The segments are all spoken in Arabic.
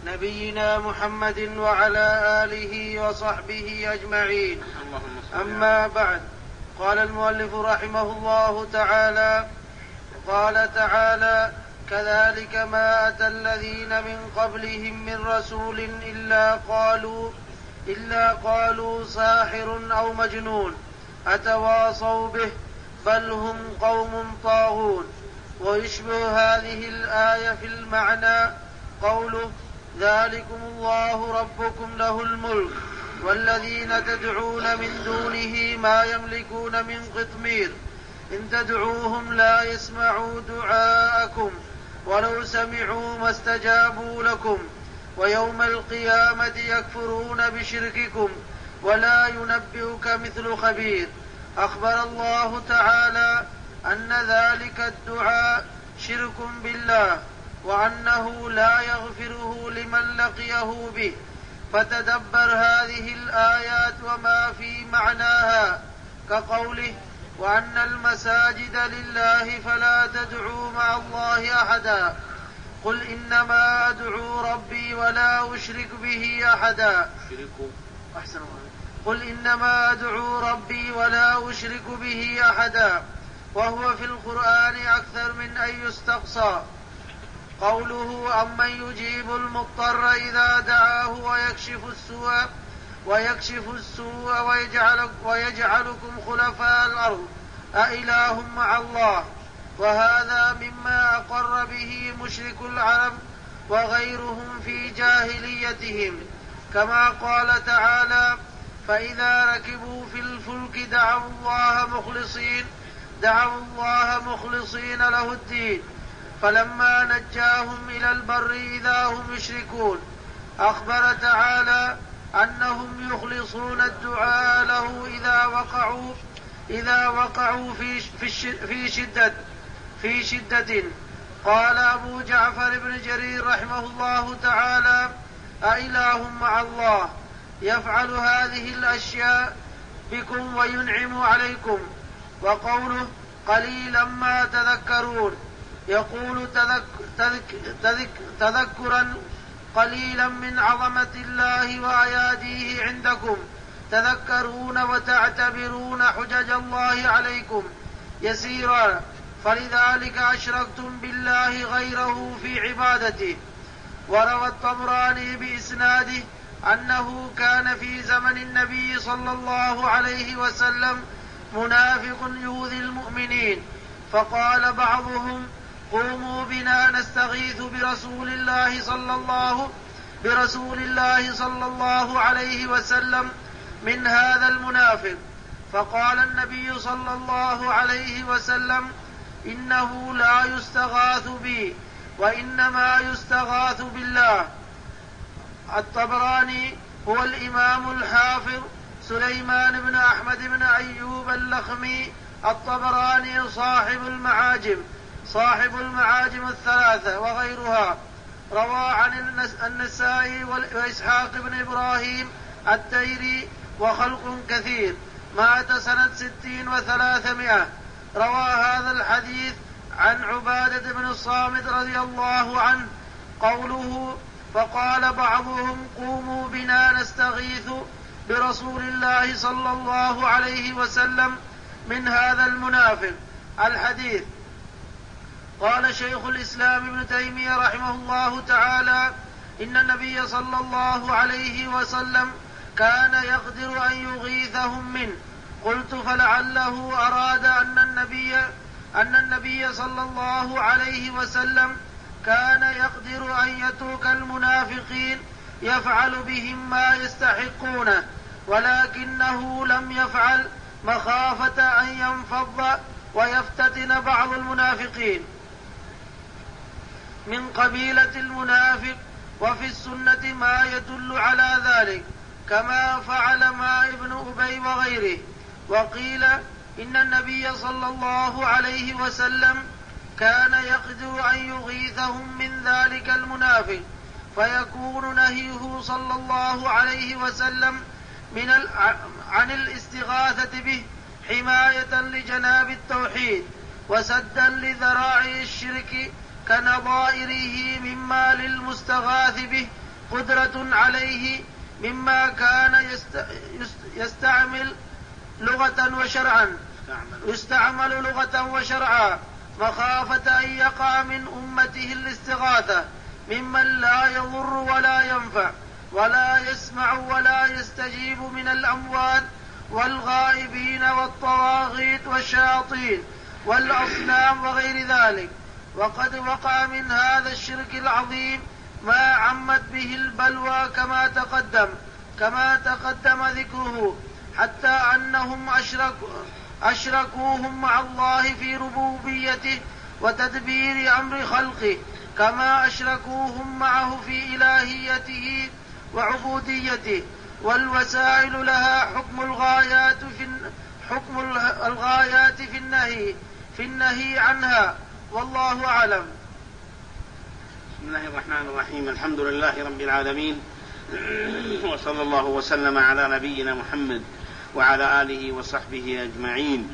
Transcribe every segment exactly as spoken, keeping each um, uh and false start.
نبينا محمد وعلى آله وصحبه أجمعين. أما بعد، قال المؤلف رحمه الله تعالى: قال تعالى: كذلك ما أتى الذين من قبلهم من رسول إلا قالوا إلا قالوا ساحر أو مجنون أتواصوا به بل هم قوم طاغون. ويشبه هذه الآية في المعنى قوله: ذلكم الله ربكم له الملك والذين تدعون من دونه ما يملكون من قطمير إن تدعوهم لا يسمعوا دعاءكم ولو سمعوا ما استجابوا لكم ويوم القيامة يكفرون بشرككم ولا ينبئك مثل خبير. أخبر الله تعالى أن ذلك الدعاء شرك بالله وأنه لا يغفره لمن لقيه به. فتدبر هذه الآيات وما في معناها كقوله: وأن المساجد لله فلا تدعوا مع الله أحدا قل إنما أدعو ربي ولا أشرك به أحدا أحسن قل إنما أدعو ربي ولا أشرك به أحدا. وهو في القرآن أكثر من أن يستقصى. قوله: أمن يجيب المضطر إذا دعاه ويكشف السوء ويكشف السوء ويجعل ويجعلكم خلفاء الأرض أإله مع الله. وهذا مما أقر به مشرك العرب وغيرهم في جاهليتهم، كما قال تعالى: فإذا ركبوا في الفلك دعوا الله مخلصين دعوا الله مخلصين له الدين فلما نجاهم إلى البر إذا هم يشركون. أخبر تعالى أنهم يخلصون الدعاء له إذا وقعوا إذا وقعوا في في شدة في شدة. قال أبو جعفر بن جرير رحمه الله تعالى: أإله مع الله يفعل هذه الأشياء بكم وينعم عليكم. وقوله: قليلا ما تذكرون يقول تذك تذك تذك تذكرا قليلا من عظمة الله وأياديه عندكم تذكرون وتعتبرون حجج الله عليكم يسيرا فلذلك أشركتم بالله غيره في عبادته. وروى الطبراني بإسناده أنه كان في زمن النبي صلى الله عليه وسلم منافق يؤذي المؤمنين، فقال بعضهم: قوموا بنا نستغيث برسول الله صلى الله برسول الله صلى الله عليه وسلم من هذا المنافق. فقال النبي صلى الله عليه وسلم: إنه لا يستغاث بي وإنما يستغاث بالله. الطبراني هو الإمام الحافظ سليمان بن أحمد بن أيوب اللخمي الطبراني صاحب المعاجم صاحب المعاجم الثلاثة وغيرها. روى عن النسائي وإسحاق بن إبراهيم التيري وخلق كثير، مات سنة ستين وثلاثمائة. روى هذا الحديث عن عبادة بن الصامت رضي الله عنه قوله: فقال بعضهم: قوموا بنا نستغيث برسول الله صلى الله عليه وسلم من هذا المنافق. الحديث. قال شيخ الإسلام ابن تيمية رحمه الله تعالى: إن النبي صلى الله عليه وسلم كان يقدر أن يغيثهم منه. قلت: فلعله أراد أن النبي أن النبي صلى الله عليه وسلم كان يقدر أن يترك المنافقين يفعل بهم ما يستحقونه، ولكنه لم يفعل مخافة أن ينفض ويفتتن بعض المنافقين من قبيلة المنافق. وفي السنة ما يدل على ذلك، كما فعل مع ابن أبي وغيره. وقيل إن النبي صلى الله عليه وسلم كان يقدر أن يغيثهم من ذلك المنافق، فيكون نهيه صلى الله عليه وسلم من عن الاستغاثة به حماية لجناب التوحيد وسدا لذراعي الشرك كنظائره مما للمستغاث به قدرة عليه مما كان يستعمل لغة وشرعا يستعمل لغة وشرعا مخافة أن يقع من أمته الاستغاثة ممن لا يضر ولا ينفع ولا يسمع ولا يستجيب من الأموات والغائبين والطواغيت والشياطين والأصنام وغير ذلك. وقد وقع من هذا الشرك العظيم ما عمت به البلوى كما تقدم كما تقدم ذكره، حتى أنهم أشركوا أشركوهم مع الله في ربوبيته وتدبير أمر خلقه، كما أشركوهم معه في إلهيته وعبوديته. والوسائل لها حكم الغايات في حكم الغايات في النهي في النهي عنها، والله أعلم. بسم الله الرحمن الرحيم. الحمد لله رب العالمين، وصلى الله وسلم على نبينا محمد وعلى آله وصحبه أجمعين.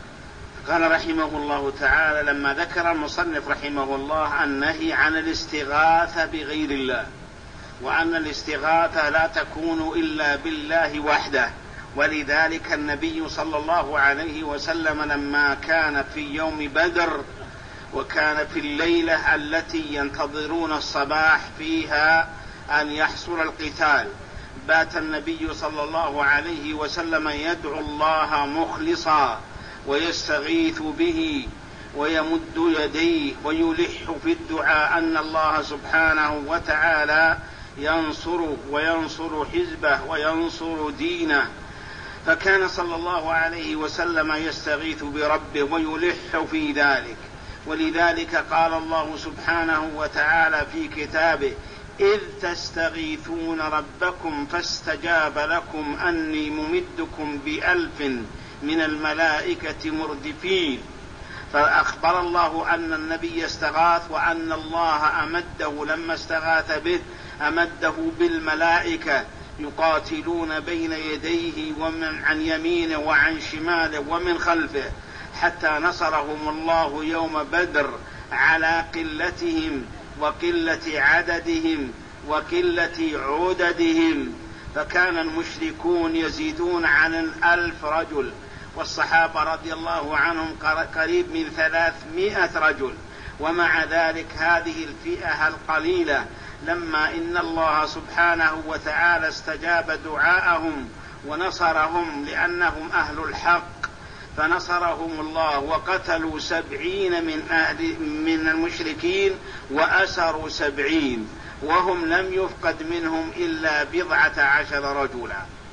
قال رحمه الله تعالى لما ذكر المصنف رحمه الله النهي عن الاستغاثة بغير الله، وأن الاستغاثة لا تكون إلا بالله وحده، ولذلك النبي صلى الله عليه وسلم لما كان في يوم بدر وكان في الليلة التي ينتظرون الصباح فيها أن يحصل القتال، بات النبي صلى الله عليه وسلم يدعو الله مخلصا ويستغيث به ويمد يديه ويلح في الدعاء أن الله سبحانه وتعالى ينصره وينصر حزبه وينصر دينه. فكان صلى الله عليه وسلم يستغيث بربه ويلح في ذلك، ولذلك قال الله سبحانه وتعالى في كتابه إذ تستغيثون ربكم فاستجاب لكم أني ممدكم بألف من الملائكة مردفين. فأخبر الله أن النبي استغاث وأن الله أمده لما استغاث به أمده بالملائكة يقاتلون بين يديه ومن عن يمينه وعن شماله ومن خلفه، حتى نصرهم الله يوم بدر على قلتهم وقلة عددهم وقلة عددهم. فكان المشركون يزيدون عن الألف رجل، والصحابة رضي الله عنهم قريب من ثلاثمائة رجل. ومع ذلك هذه الفئة القليلة لما إن الله سبحانه وتعالى استجاب دعاءهم ونصرهم لأنهم أهل الحق، فنصرهم الله وقتلوا سبعين من, أهل من المشركين وأسروا سبعين، وهم لم يفقد منهم إلا بضعة عشر رجلا.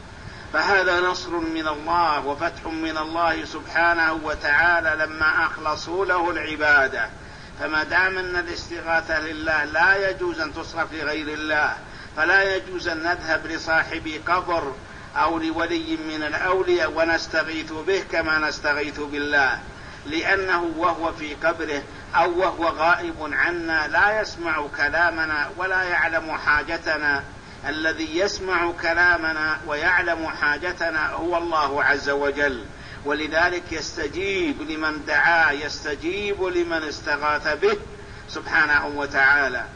فهذا نصر من الله وفتح من الله سبحانه وتعالى لما أخلصوا له العبادة. فما دام أن الاستغاثة لله لا يجوز أن تصرف لغير الله، فلا يجوز أن نذهب لصاحب قبر أو لولي من الأولياء ونستغيث به كما نستغيث بالله، لأنه وهو في قبره أو وهو غائب عنا لا يسمع كلامنا ولا يعلم حاجتنا. الذي يسمع كلامنا ويعلم حاجتنا هو الله عز وجل، ولذلك يستجيب لمن دعا، يستجيب لمن استغاث به سبحانه وتعالى.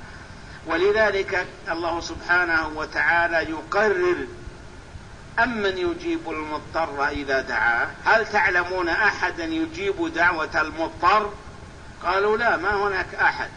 ولذلك الله سبحانه وتعالى يقرر أمن يجيب المضطر إذا دعاه. هل تعلمون أحدا يجيب دعوة المضطر؟ قالوا لا، ما هناك أحد.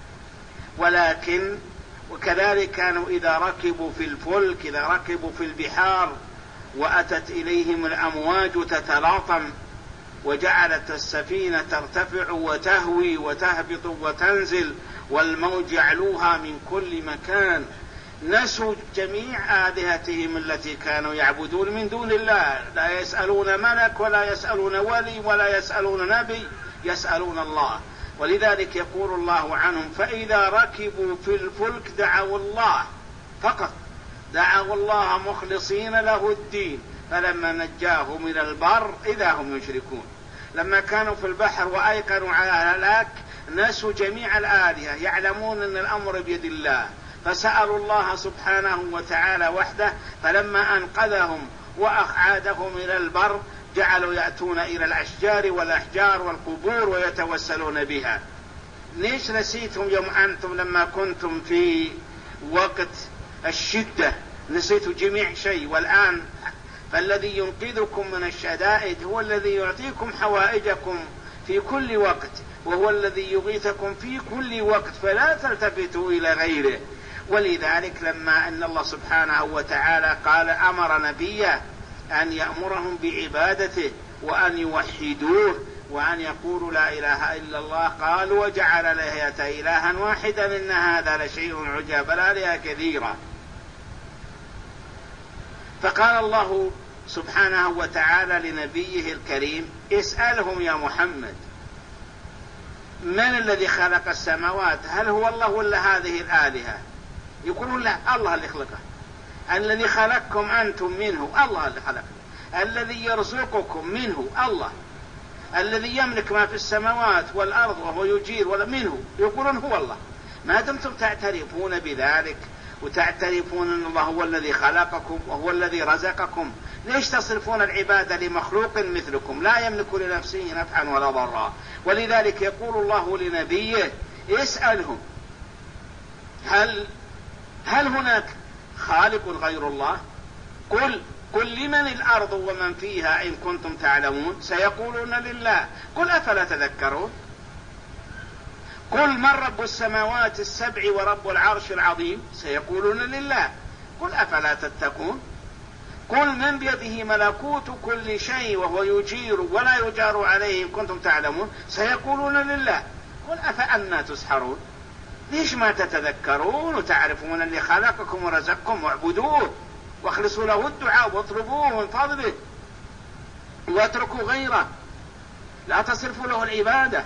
ولكن وكذلك كانوا إذا ركبوا في الفلك، إذا ركبوا في البحار وأتت إليهم الأمواج تتلاطم وجعلت السفينة ترتفع وتهوي وتهبط وتنزل والموج يعلوها من كل مكان، نسوا جميع آلهتهم التي كانوا يعبدون من دون الله، لا يسألون ملك ولا يسألون ولي ولا يسألون نبي، يسألون الله. ولذلك يقول الله عنهم فإذا ركبوا في الفلك دعوا الله فقط، دعوا الله مخلصين له الدين، فلما نجاهم إلى البر إذا هم يشركون. لما كانوا في البحر وأيقنوا على الهلاك نسوا جميع الآلهة، يعلمون أن الأمر بيد الله، فسألوا الله سبحانه وتعالى وحده، فلما أنقذهم وأعادهم إلى البر جعلوا يأتون إلى الأشجار والأحجار والقبور ويتوسلون بها. ليش نسيتم يوم أنتم لما كنتم في وقت الشدة، نسيتوا جميع شيء. والآن فالذي ينقذكم من الشدائد هو الذي يعطيكم حوائجكم في كل وقت، وهو الذي يغيثكم في كل وقت، فلا تلتفتوا إلى غيره. ولذلك لما أن الله سبحانه وتعالى قال أمر نبيه أن يأمرهم بعبادته وأن يوحدوه وأن يقولوا لا إله إلا الله، قالوا وجعل الآلهة إلها واحدا إن هذا لشيء عجاب، الآلهة كثيرة. فقال الله سبحانه وتعالى لنبيه الكريم اسألهم يا محمد من الذي خلق السماوات، هل هو الله ولا هذه الآلهة؟ يقولون لا، الله اللي خلقه. الذي خلقكم أنتم منه، الله اللي خلقه. الذي يرزقكم منه، الله. الذي يملك ما في السماوات والأرض وهو يجير ولا منه، يقولون هو الله. ما دمتم تعترفون بذلك وتعترفون أن الله هو الذي خلقكم وهو الذي رزقكم، ليش تصرفون العبادة لمخلوق مثلكم لا يملك لنفسه نفعا ولا ضرا؟ ولذلك يقول الله لنبيه اسألهم هل هل هناك خالق غير الله؟ قل قل لمن الأرض ومن فيها إن كنتم تعلمون، سيقولون لله. قل أفلا تذكرون؟ قل من رب السماوات السبع ورب العرش العظيم، سيقولون لله. قل أفلا تتقون؟ قل من بيده ملكوت كل شيء وهو يجير ولا يجار عليه إن كنتم تعلمون، سيقولون لله. قل أفأنا تسحرون؟ ليش ما تتذكرون وتعرفون اللي خلقكم ورزقكم واعبدوه واخلصوا له الدعاء واطلبوه من فضله واتركوا غيره، لا تصرفوا له العبادة.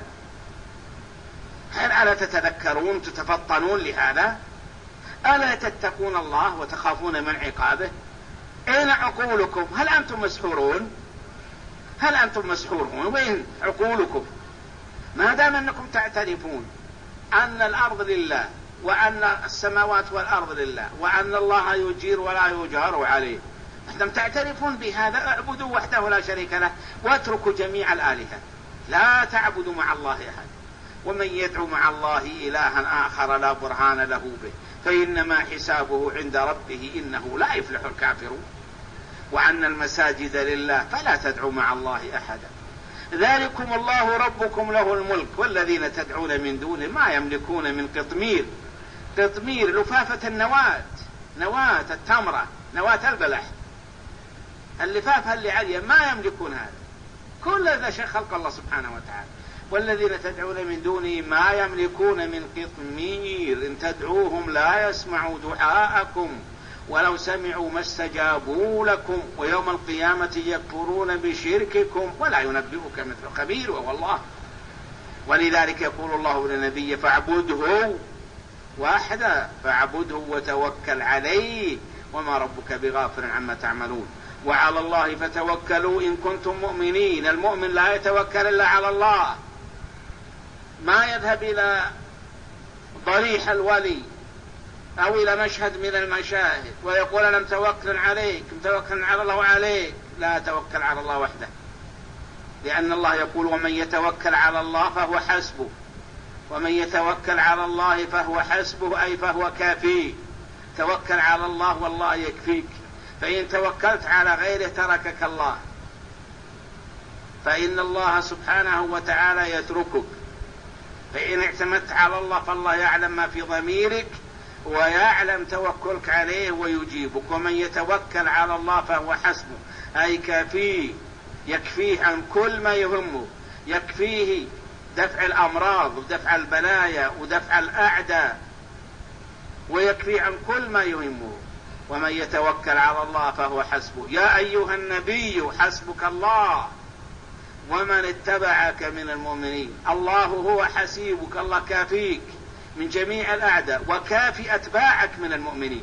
هل ألا تتذكرون تتفطنون لهذا؟ ألا تتقون الله وتخافون من عقابه؟ أين عقولكم؟ هل أنتم مسحورون؟ هل أنتم مسحورون؟ وين عقولكم؟ ما دام أنكم تعترفون أن الأرض لله وأن السماوات والأرض لله وأن الله يجير ولا يجار عليه، لم تعترفون بهذا، اعبدوا وحده لا شريك له واتركوا جميع الآلهة، لا تعبدوا مع الله أحد. ومن يدعو مع الله إلها آخر لا برهان له به فإنما حسابه عند ربه إنه لا يفلح الكافرون. وأن المساجد لله فلا تدعوا مع الله أحدا، ذلكم الله ربكم له الملك والذين تدعون من دونه ما يملكون من قطمير. قطمير لفافة النواة، نواة التمرة، نواة البلح، اللفافة اللي عليها ما يملكون هذا. كل هذا شيء خلق الله سبحانه وتعالى. والذين تدعون من دونه ما يملكون من قطمير إن تدعوهم لا يسمعوا دعاءكم ولو سمعوا ما استجابوا لكم ويوم القيامة يكفرون بشرككم ولا ينبئك مثل خبير وهو الله. ولذلك يقول الله للنبي فاعبده واحدا، فاعبده وتوكل عليه وما ربك بغافل عما تعملون. وعلى الله فتوكلوا إن كنتم مؤمنين. المؤمن لا يتوكل إلا على الله، ما يذهب إلى ضريح الولي أو إلى مشهد من المشاهد ويقول أنا متوكل عليك متوكل على الله عليك. لا، توكل على الله وحده، لأن الله يقول ومن يتوكل على الله فهو حسبه، ومن يتوكل على الله فهو حسبه أي فهو كافيه. توكل على الله والله يكفيك، فإن توكلت على غيره تركك الله، فإن الله سبحانه وتعالى يتركك. فإن اعتمدت على الله فالله يعلم ما في ضميرك ويعلم توكلك عليه ويجيبك. ومن يتوكل على الله فهو حسبه أي كافيه، يكفيه عن كل ما يهمه، يكفيه دفع الأمراض ودفع البلايا ودفع الأعداء، ويكفيه عن كل ما يهمه. ومن يتوكل على الله فهو حسبه. يا أيها النبي حسبك الله ومن اتبعك من المؤمنين. الله هو حسيبك، الله كافيك من جميع الأعداء وكافي أتباعك من المؤمنين.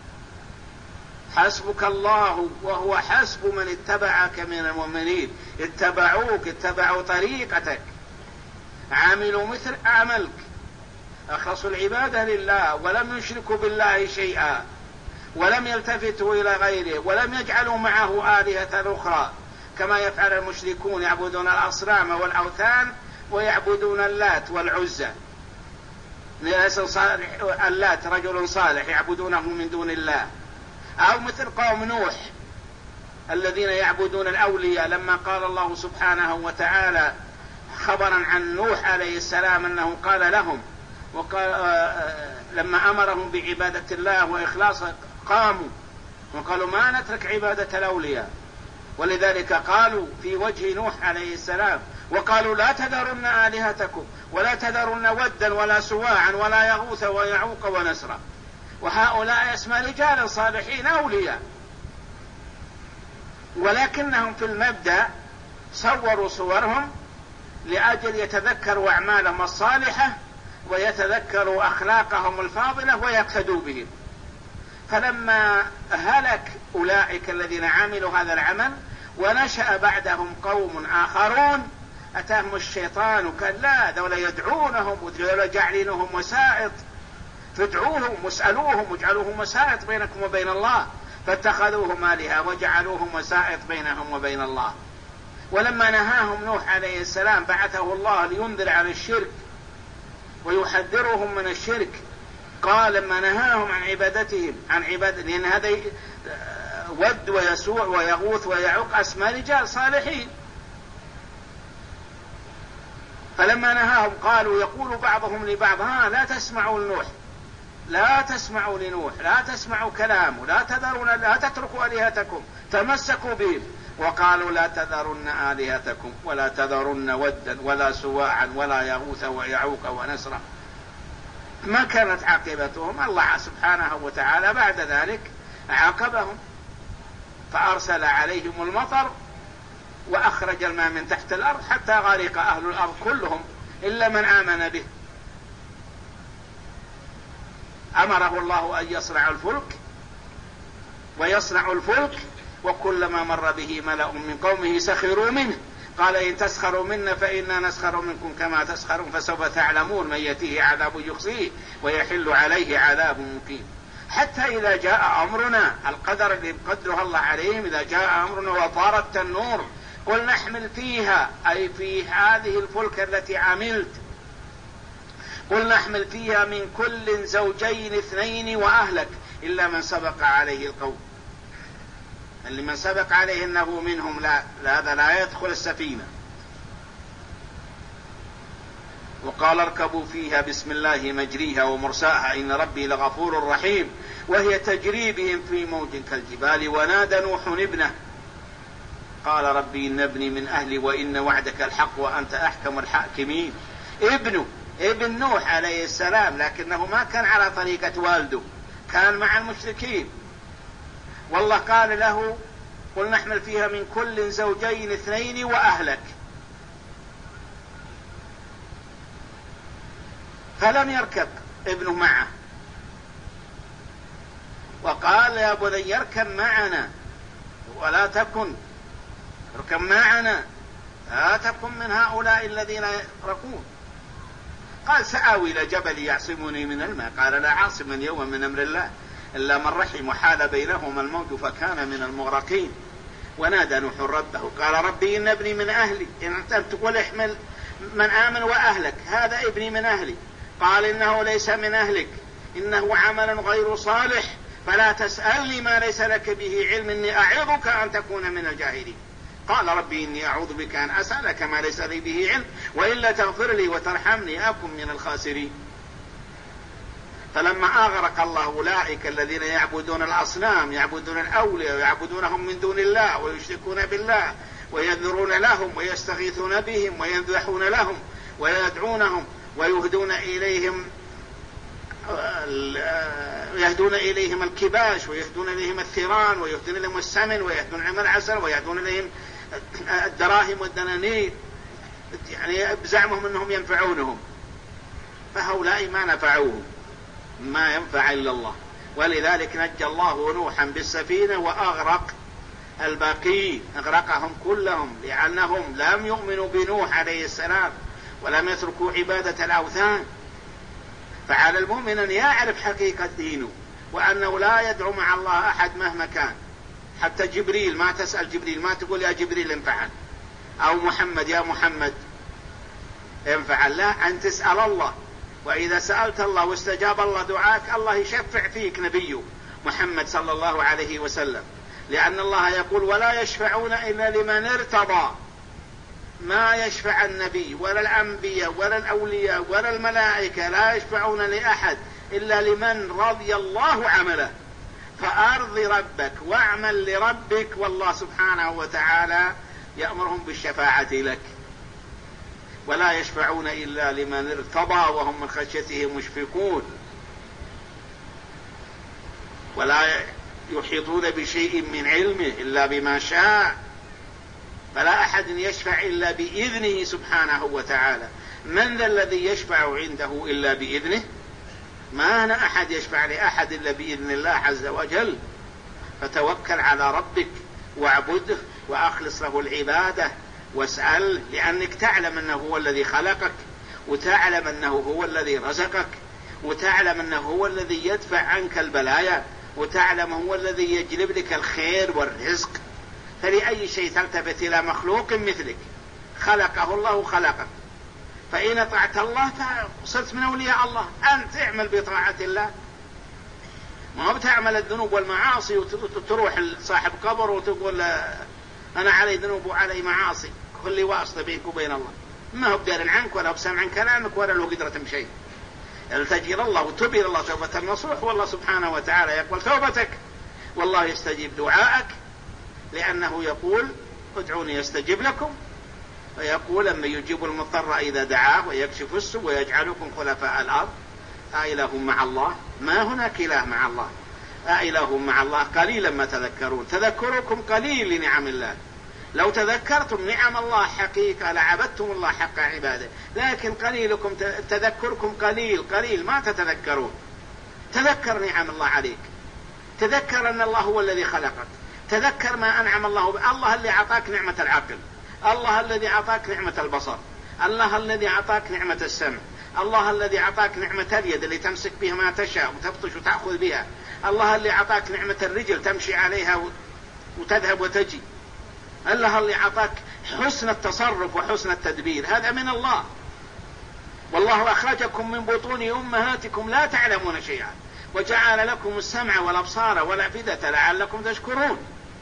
حسبك الله وهو حسب من اتبعك من المؤمنين. اتبعوك، اتبعوا طريقتك، عملوا مثل عملك، أخلصوا العبادة لله ولم يشركوا بالله شيئا ولم يلتفتوا إلى غيره ولم يجعلوا معه آلهة أخرى كما يفعل المشركون، يعبدون الأصنام والأوثان ويعبدون اللات والعزى. اللات رجل صالح يعبدونه من دون الله، أو مثل قوم نوح الذين يعبدون الأولياء، لما قال الله سبحانه وتعالى خبرا عن نوح عليه السلام أنه قال لهم وقال لما أمرهم بعبادة الله وإخلاص قاموا وقالوا ما نترك عبادة الأولياء، ولذلك قالوا في وجه نوح عليه السلام وقالوا لا تذرن آلهتكم ولا تذرن ودا ولا سواعا ولا يغوث ويعوق ونسرا، وهؤلاء اسمى رجال صالحين أولياء، ولكنهم في المبدأ صوروا صورهم لأجل يتذكروا أعمالهم الصالحة ويتذكروا أخلاقهم الفاضلة ويقتدوا بهم. فلما هلك أولئك الذين عملوا هذا العمل ونشأ بعدهم قوم آخرون أتاهم الشيطان وقال لا ذولا يدعونهم وذولا جعلينهم وسائط، فادعوهم واسألوهم واجعلوهم وسائط بينكم وبين الله، فاتخذوهم آلهة وجعلوهم وسائط بينهم وبين الله. ولما نهاهم نوح عليه السلام بعثه الله لينذر عن الشرك ويحذرهم من الشرك، قال لما نهاهم عن عبادتهم عن عبادة، لأن هذا ود ويسوع ويغوث ويعوق أسماء رجال صالحين، فلما نهاهم قالوا يقول بعضهم لبعض ها لا تسمعوا لنوح لا تسمعوا لنوح لا تسمعوا كلامه لا تذرون لا تتركوا آلهتكم تمسكوا بهم، وقالوا لا تذرن آلهتكم ولا تذرن ودا ولا سواعا ولا يغوث ويعوق ونسرا. ما كانت عاقبتهم؟ الله سبحانه وتعالى بعد ذلك عاقبهم فأرسل عليهم المطر وأخرج الماء من تحت الأرض حتى غرق أهل الأرض كلهم إلا من آمن به. أمره الله أن يصنع الفلك ويصنع الفلك وكلما مر به ملأ من قومه سخروا منه قال إن تسخروا منا فإنا نسخر منكم كما تسخرون فسوف تعلمون من يأتيه عذاب يخزيه ويحل عليه عذاب مقيم. حتى إذا جاء أمرنا القدر اللي قدره الله عليهم، إذا جاء أمرنا وطار التنور قل نحمل فيها أي في هذه الفلك التي عملت قل نحمل فيها من كل زوجين اثنين وأهلك إلا من سبق عليه القول، اللي من سبق عليه إنه منهم لا هذا لا يدخل السفينة. وقال اركبوا فيها بسم الله مجريها ومرساها إن ربي لغفور رحيم وهي تجري بهم في موج كالجبال ونادى نوح ابنه قال ربي إن ابني من أهلي وإن وعدك الحق وأنت أحكم الحاكمين. ابنه ابن نوح عليه السلام، لكنه ما كان على طريقة والده، كان مع المشركين. والله قال له قل نحمل فيها من كل زوجين اثنين وأهلك، فلم يركب ابنه معه وقال يا بني اركب معنا ولا تكن اركب معنا لا تكن من هؤلاء الذين يغرقون. قال سآوي إلى جبل يعصمني من الماء قال لا عاصم اليوم من أمر الله إلا من رحم وحال بينهما الموج فكان من المغرقين. ونادى نوح ربه قال ربي إن ابني من أهلي إن أنت تقول احمل من آمن وأهلك هذا ابني من أهلي. قال إنه ليس من أهلك إنه عمل غير صالح فلا تسألني ما ليس لك به علم إني أعظك أن تكون من الجاهلين. قال ربي إني أعوذ بك أن أسألك ما ليس لي به علم وإلا تغفر لي وترحمني أكن من الخاسرين. فلما أغرق الله أولئك الذين يعبدون الأصنام يعبدون الأولياء ويعبدونهم من دون الله ويشركون بالله وينذرون لهم ويستغيثون بهم وينذحون لهم ويدعونهم ويهدون إليهم يهدون إليهم الكباش ويهدون إليهم الثيران ويهدون إليهم السمن ويهدون إليهم العسل ويهدون إليهم الدراهم والدنانير، يعني بزعمهم أنهم ينفعونهم، فهؤلاء ما نفعوهم ما ينفع إلا الله. ولذلك نجى الله نوحا بالسفينة وأغرق الباقين، أغرقهم كلهم لأنهم لم يؤمنوا بنوح عليه السلام ولم يتركوا عبادة الأوثان. فعلى المؤمن أن يعرف حقيقة دينه وأنه لا يدعو مع الله أحد مهما كان. حتى جبريل ما تسأل جبريل ما تقول يا جبريل انفعل أو محمد يا محمد انفعل، لا أن تسأل الله وإذا سألت الله واستجاب الله دعاك الله يشفع فيك نبيه محمد صلى الله عليه وسلم، لأن الله يقول ولا يشفعون إلا لمن ارتضى. ما يشفع النبي ولا الأنبياء ولا الأولياء ولا الملائكة، لا يشفعون لأحد إلا لمن رضي الله عمله. فأرض ربك واعمل لربك، والله سبحانه وتعالى يأمرهم بالشفاعة لك. ولا يشفعون إلا لمن ارتضى وهم من خشيته مشفقون. ولا يحيطون بشيء من علمه إلا بما شاء. فلا أحد يشفع إلا بإذنه سبحانه وتعالى. من ذا الذي يشفع عنده إلا بإذنه؟ ما أنا أحد يشفع لأحد إلا بإذن الله عز وجل. فتوكل على ربك واعبده وأخلص له العبادة واسأل، لأنك تعلم أنه هو الذي خلقك، وتعلم أنه هو الذي رزقك، وتعلم أنه هو الذي يدفع عنك البلايا، وتعلم هو الذي يجلب لك الخير والرزق. فلأي شيء تلتفت إلى مخلوق مثلك؟ خلقه الله خلقك. فإن أطعت الله فصرت من أولياء الله. أنت اعمل بطاعة الله، ما بتعمل الذنوب والمعاصي وتروح صاحب قبر وتقول أنا علي ذنوب وعلي معاصي، كل واسطة بينك وبين الله. ما هو بدار عنك ولا بسمع عن كلامك ولا له قدرة بشيء. التجي إلى الله وتب إلى الله توبة نصوح، والله سبحانه وتعالى يقبل توبتك، والله يستجيب دعائك، لأنه يقول ادعوني يستجيب لكم، ويقول أما يجيب المضطر إذا دعاه ويكشف السوء ويجعلكم خلفاء الأرض أإله مع الله؟ ما هناك إله مع الله. أإله مع الله قليلا ما تذكرون. تذكركم قليل لنعم الله. لو تذكرتم نعم الله حقيقة لعبدتم الله حق عباده، لكن قليلكم تذكركم قليل قليل ما تتذكرون. تذكر نعم الله عليك، تذكر أن الله هو الذي خلقك، تذكر ما أنعم الله به. الله اللي أعطاك نعمة العقل، الله الذي أعطاك نعمة البصر، الله الذي أعطاك نعمة السمع، الله الذي أعطاك نعمة اليد اللي تمسك بها ما تشاء وتبطش وتأخذ بها، الله اللي أعطاك نعمة الرجل تمشي عليها وتذهب وتجي، الله اللي أعطاك حسن التصرف وحسن التدبير. هذا من الله. والله أخرجكم من بطون أمهاتكم لا تعلمون شيئا وجعل لكم السمع والأبصار والأفئدة لعلكم تشكرون.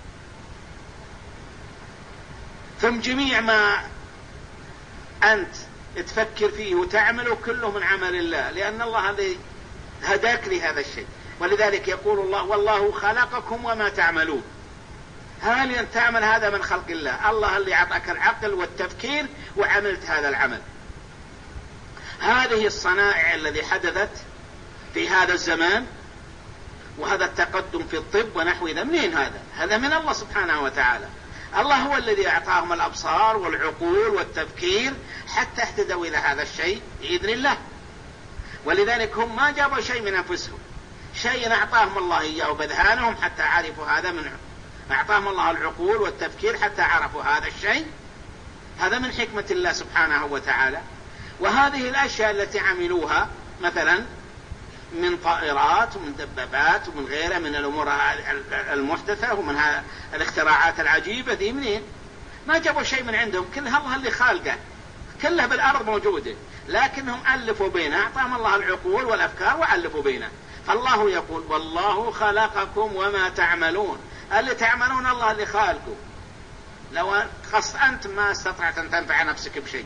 ثم جميع ما أنت تفكر فيه وتعمله كله من عمل الله، لأن الله الذي هداك لهذا الشيء. ولذلك يقول الله والله خلقكم وما تعملون. هل أن تعمل هذا من خلق الله؟ الله اللي أعطاك العقل والتفكير وعملت هذا العمل. هذه الصنائع الذي حدثت في هذا الزمان وهذا التقدم في الطب ونحو ذا، منين هذا؟ هذا من الله سبحانه وتعالى. الله هو الذي أعطاهم الأبصار والعقول والتفكير حتى اهتدوا إلى هذا الشيء بإذن الله. ولذلك هم ما جابوا شيء من أنفسهم، شيء أعطاهم الله إياه بذهانهم حتى عرفوا هذا من أعطاهم الله العقول والتفكير حتى عرفوا هذا الشيء. هذا من حكمة الله سبحانه وتعالى. وهذه الأشياء التي عملوها مثلا من طائرات ومن دبابات ومن غيرها من الأمور المحدثة ومن الاختراعات العجيبة دي، منين؟ ما جابوا شيء من عندهم، كلها الله اللي خالقه، كلها بالأرض موجودة، لكنهم ألفوا بينها. أعطاهم الله العقول والأفكار وألفوا بينها. فالله يقول والله خلقكم وما تعملون. اللي تعملون الله اللي خالقه. لو خص أنت ما استطعت أن تنفع نفسك بشيء.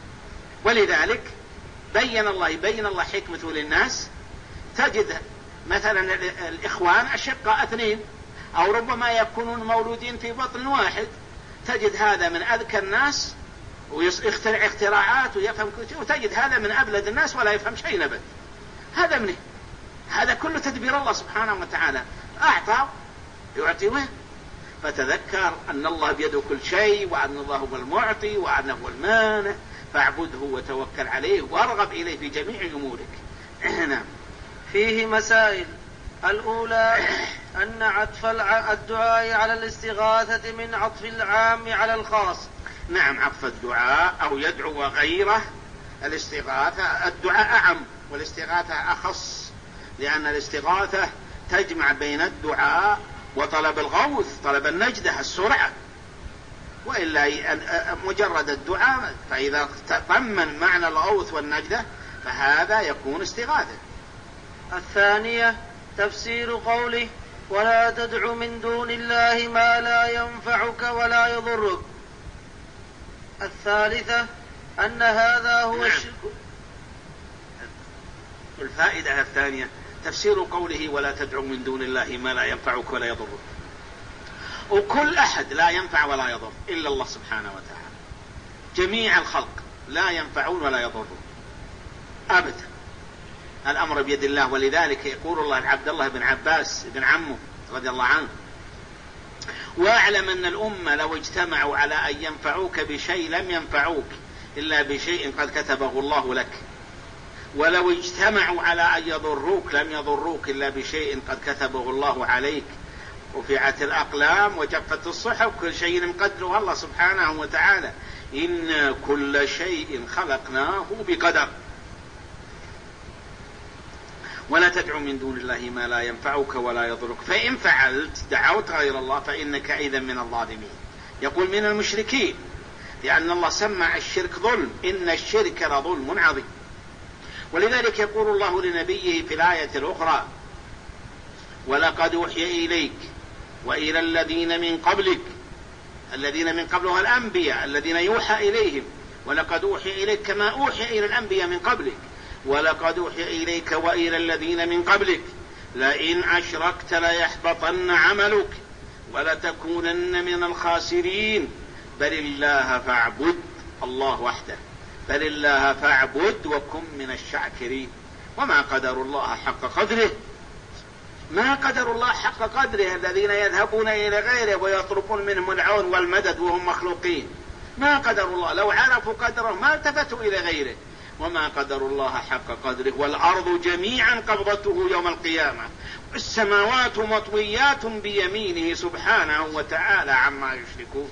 ولذلك بين الله يبين الله حكمته للناس. تجد مثلا الإخوان أشقاء اثنين أو ربما يكونون مولودين في بطن واحد، تجد هذا من أذكى الناس ويخترع اختراعات ويفهم كل شيء، وتجد هذا من أبلد الناس ولا يفهم شيء أبدا. هذا منه؟ هذا كله تدبير الله سبحانه وتعالى. أعطى يعطي وين؟ فتذكر أن الله بيده كل شيء، وأن الله هو المعطي وأنه هو المانع، فاعبده وتوكل عليه وارغب إليه في جميع أمورك. نعم. فيه مسائل. الأولى أن عطف الدعاء على الاستغاثة من عطف العام على الخاص. نعم، عطف الدعاء أو يدعو غيره. الاستغاثة الدعاء أعم والاستغاثة أخص، لأن الاستغاثة تجمع بين الدعاء وطلب الغوث، طلب النجدة السرعة. وإلا مجرد الدعاء فإذا تضمن معنى الغوث والنجدة فهذا يكون استغاثة. الثانية تفسير قوله ولا تدع من دون الله ما لا ينفعك ولا يضرك. الثالثة أن هذا هو نعم. الشرك. الفائدة الثانية تفسير قوله ولا تدع من دون الله ما لا ينفعك ولا يضرك. وكل أحد لا ينفع ولا يضر إلا الله سبحانه وتعالى. جميع الخلق لا ينفعون ولا يضرون أبدا، الأمر بيد الله. ولذلك يقول الله لعبد الله بن عباس بن عمه رضي الله عنه واعلم أن الأمة لو اجتمعوا على أن ينفعوك بشيء لم ينفعوك إلا بشيء قد كتبه الله لك، ولو اجتمعوا على أن يضروك لم يضروك إلا بشيء قد كتبه الله عليك. رفعت الأقلام وجفت الصحف، كل شيء مقدره الله سبحانه وتعالى. إن كل شيء خلقناه بقدر. ولا تدع من دون الله ما لا ينفعك ولا يضرك، فإن فعلت دعوت غير الله فإنك إذن من الظالمين. يقول من المشركين، لأن الله سمع الشرك ظلم، إن الشرك لظلم عظيم. ولذلك يقول الله لنبيه في الآية الأخرى ولقد أوحي إليك وإلى الذين من قبلك. الذين من قبلها الأنبياء الذين يوحى إليهم، ولقد أوحي إليك كما أوحي إلى الأنبياء من قبلك، ولقد أوحي إليك وإلى الذين من قبلك لئن أشركت ليحبطن عملك ولتكونن من الخاسرين بل الله فاعبد. الله وحده، بل الله فاعبد وكن من الشاكرين. وما قدر الله حق قدره، ما قدر الله حق قدره. الذين يذهبون إلى غيره ويطلبون منهم العون والمدد وهم مخلوقين، ما قدر الله. لو عرفوا قدره ما التفتوا إلى غيره. وما قدر الله حق قدره. والأرض جميعا قبضته يوم القيامة والسماوات مطويات بيمينه سبحانه وتعالى عما يشركون.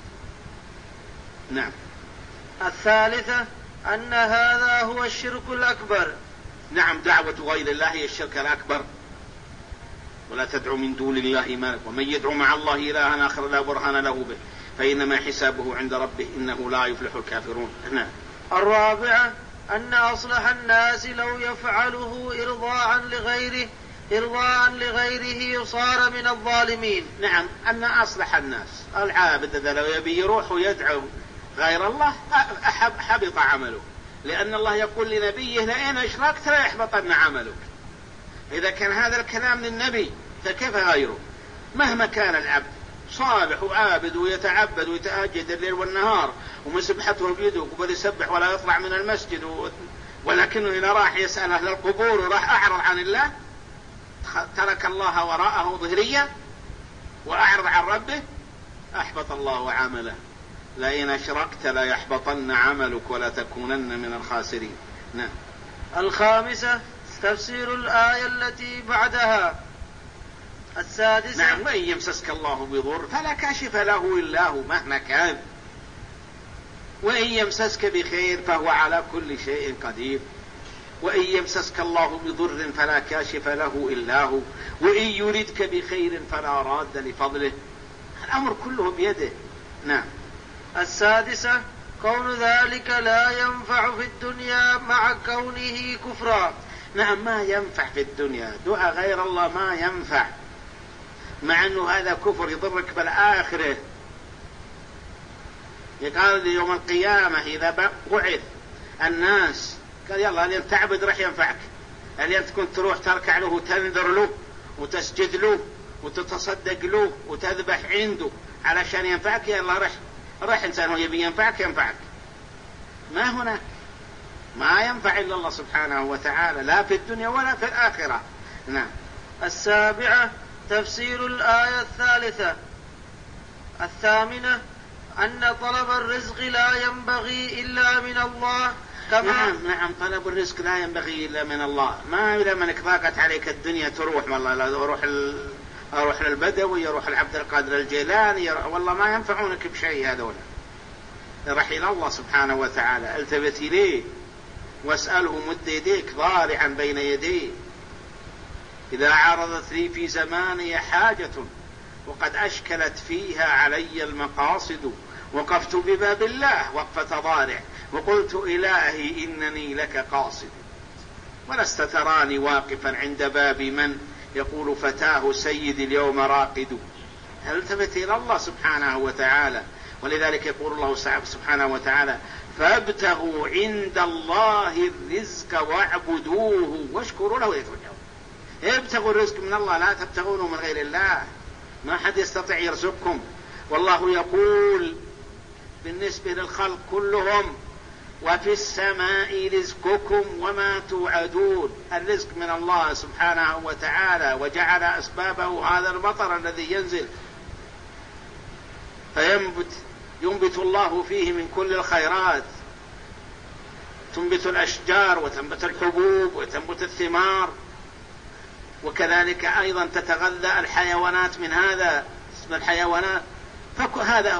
نعم. الثالثة أن هذا هو الشرك الأكبر. نعم، دعوة غير الله هي الشرك الأكبر. ولا تدعو من دون الله ما، ومن يدعو مع الله إلها آخر لا برهان له به فإنما حسابه عند ربه إنه لا يفلح الكافرون. نعم. الرابعة أن أصلح الناس لو يفعله إرضاء لغيره إرضاء لغيره صار من الظالمين. نعم، أن أصلح الناس العابد إذا لو يبي يروح ويدعو غير الله أحب حبط عمله، لأن الله يقول لنبيه لئن أشركت لا يحبطن عملك. إذا كان هذا الكلام للنبي فكيف غيره؟ مهما كان العبد صالح وعابد ويتعبد ويتهجد الليل والنهار ومسبحته بيده وقبل يسبح ولا يطلع من المسجد و... ولكنه إذا راح يسأل أهل القبور وراح أعرض عن الله ترك الله وراءه ظهريا وأعرض عن ربه أحبط الله عمله. لئن أشركت لا يحبطن عملك ولا تكونن من الخاسرين. نعم. الخامسة تفسير الآية التي بعدها. السادسة نعم. وإن يمسسك الله بضر فلا كاشف له إلا هو مهما كان، وإن يمسسك بخير فهو على كل شيء قدير، وإن يمسسك الله بضر فلا كاشف له إلا هو، وإن يردك بخير فلا راد لفضله. الأمر كله بيده. نعم. السادسة كون ذلك لا ينفع في الدنيا مع كونه كفرا. نعم، ما ينفع في الدنيا دعاء غير الله، ما ينفع، مع أنه هذا كفر يضرك بالآخرة. يقال يوم القيامة إذا بعث الناس قال يلا اليوم تعبد رح ينفعك، اليوم تكون تروح تركع له وتنذر له وتسجد له وتتصدق له وتذبح عنده علشان ينفعك، يلا رح رح إنسان هو يبي ينفعك ينفعك. ما هناك ما ينفع إلا الله سبحانه وتعالى، لا في الدنيا ولا في الآخرة. نعم. السابعة تفسير الآية الثالثة. الثامنة أن طلب الرزق لا ينبغي إلا من الله. كما نعم نعم طلب الرزق لا ينبغي إلا من الله. ما إذا منك ضاقت عليك الدنيا تروح والله لا أروح ال... أروح للبدوي يروح العبد القادر الجيلاني والله ما ينفعونك بشيء هذولا. رح إلى الله سبحانه وتعالى، التفت إليه واسأله مد يديك ضارعا بين يديه. إذا عرضت لي في زماني حاجة وقد أشكلت فيها علي المقاصد وقفت بباب الله وقفة ضارع وقلت إلهي إنني لك قاصد، ولست تراني واقفا عند باب من يقول فتاه سيدي اليوم راقد. التفت إلى الله سبحانه وتعالى. ولذلك يقول الله سبحانه وتعالى فابتغوا عند الله الرزق واعبدوه واشكروا له ويترجعون. ابتغوا الرزق من الله، لا تبتغونه من غير الله. ما حد يستطيع يرزقكم. والله يقول بالنسبة للخلق كلهم وفي السماء رزقكم وما توعدون. الرزق من الله سبحانه وتعالى، وجعل أسبابه هذا المطر الذي ينزل فينبت ينبت الله فيه من كل الخيرات، تنبت الأشجار وتنبت الحبوب وتنبت الثمار، وكذلك أيضا تتغذى الحيوانات من هذا اسم الحيوانات، فهذا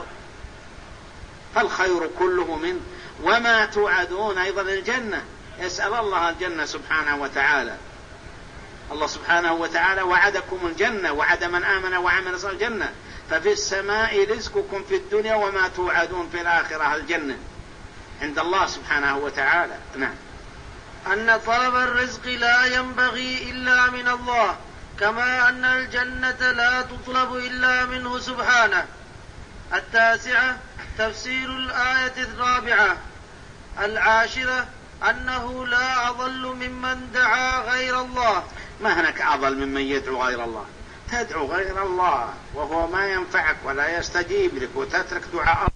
فالخير كله منه. وما توعدون أيضا الجنة، يسأل الله الجنة سبحانه وتعالى. الله سبحانه وتعالى وعدكم الجنة، وعد من آمن وعمل صالحا الجنة. ففي السماء رزقكم في الدنيا وما توعدون في الآخرة الجنة عند الله سبحانه وتعالى. نعم. أن طلب الرزق لا ينبغي إلا من الله، كما أن الجنة لا تطلب إلا منه سبحانه. التاسعة تفسير الآية الرابعة. العاشرة أنه لا أضل ممن دعا غير الله. ما هناك أضل ممن يدعو غير الله. تدعو غير الله وهو ما ينفعك ولا يستجيب لك وتترك دعاء.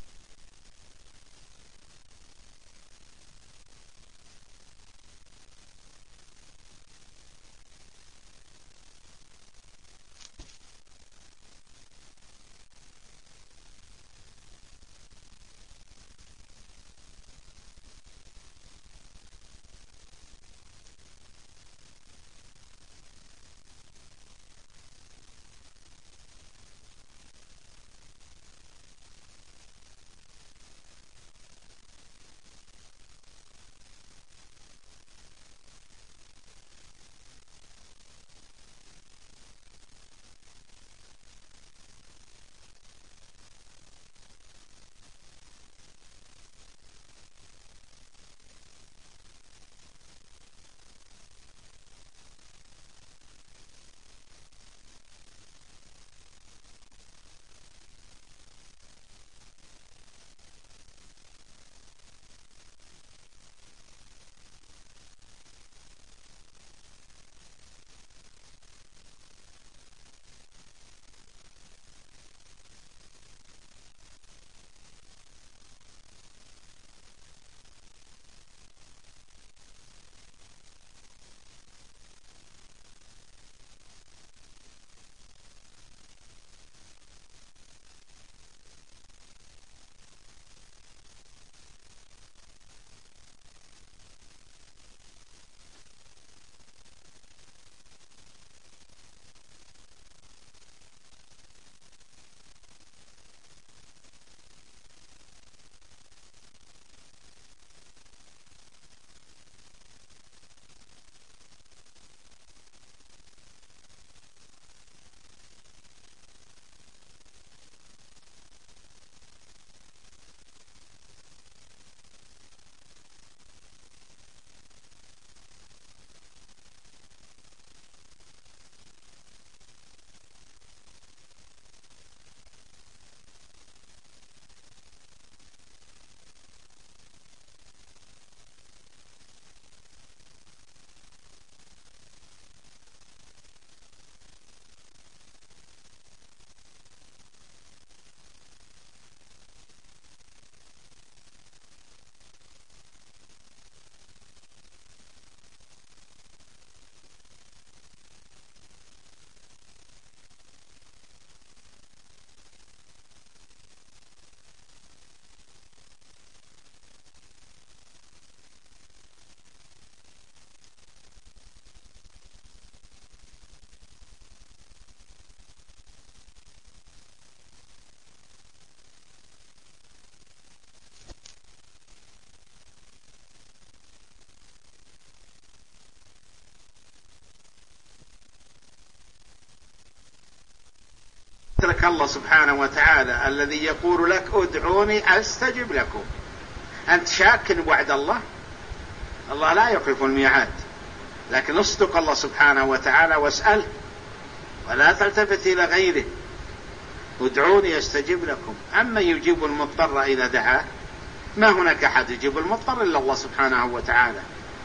اترك الله سبحانه وتعالى الذي يقول لك ادعوني استجب لكم. أنت شاك بوعد الله؟ الله لا يخلف الميعاد، لكن اصدق الله سبحانه وتعالى واسأل، ولا تلتفت إلى غيره. ادعوني استجب لكم. أما يجيب المضطر إذا دعاه، ما هناك أحد يجيب المضطر إلا الله سبحانه وتعالى.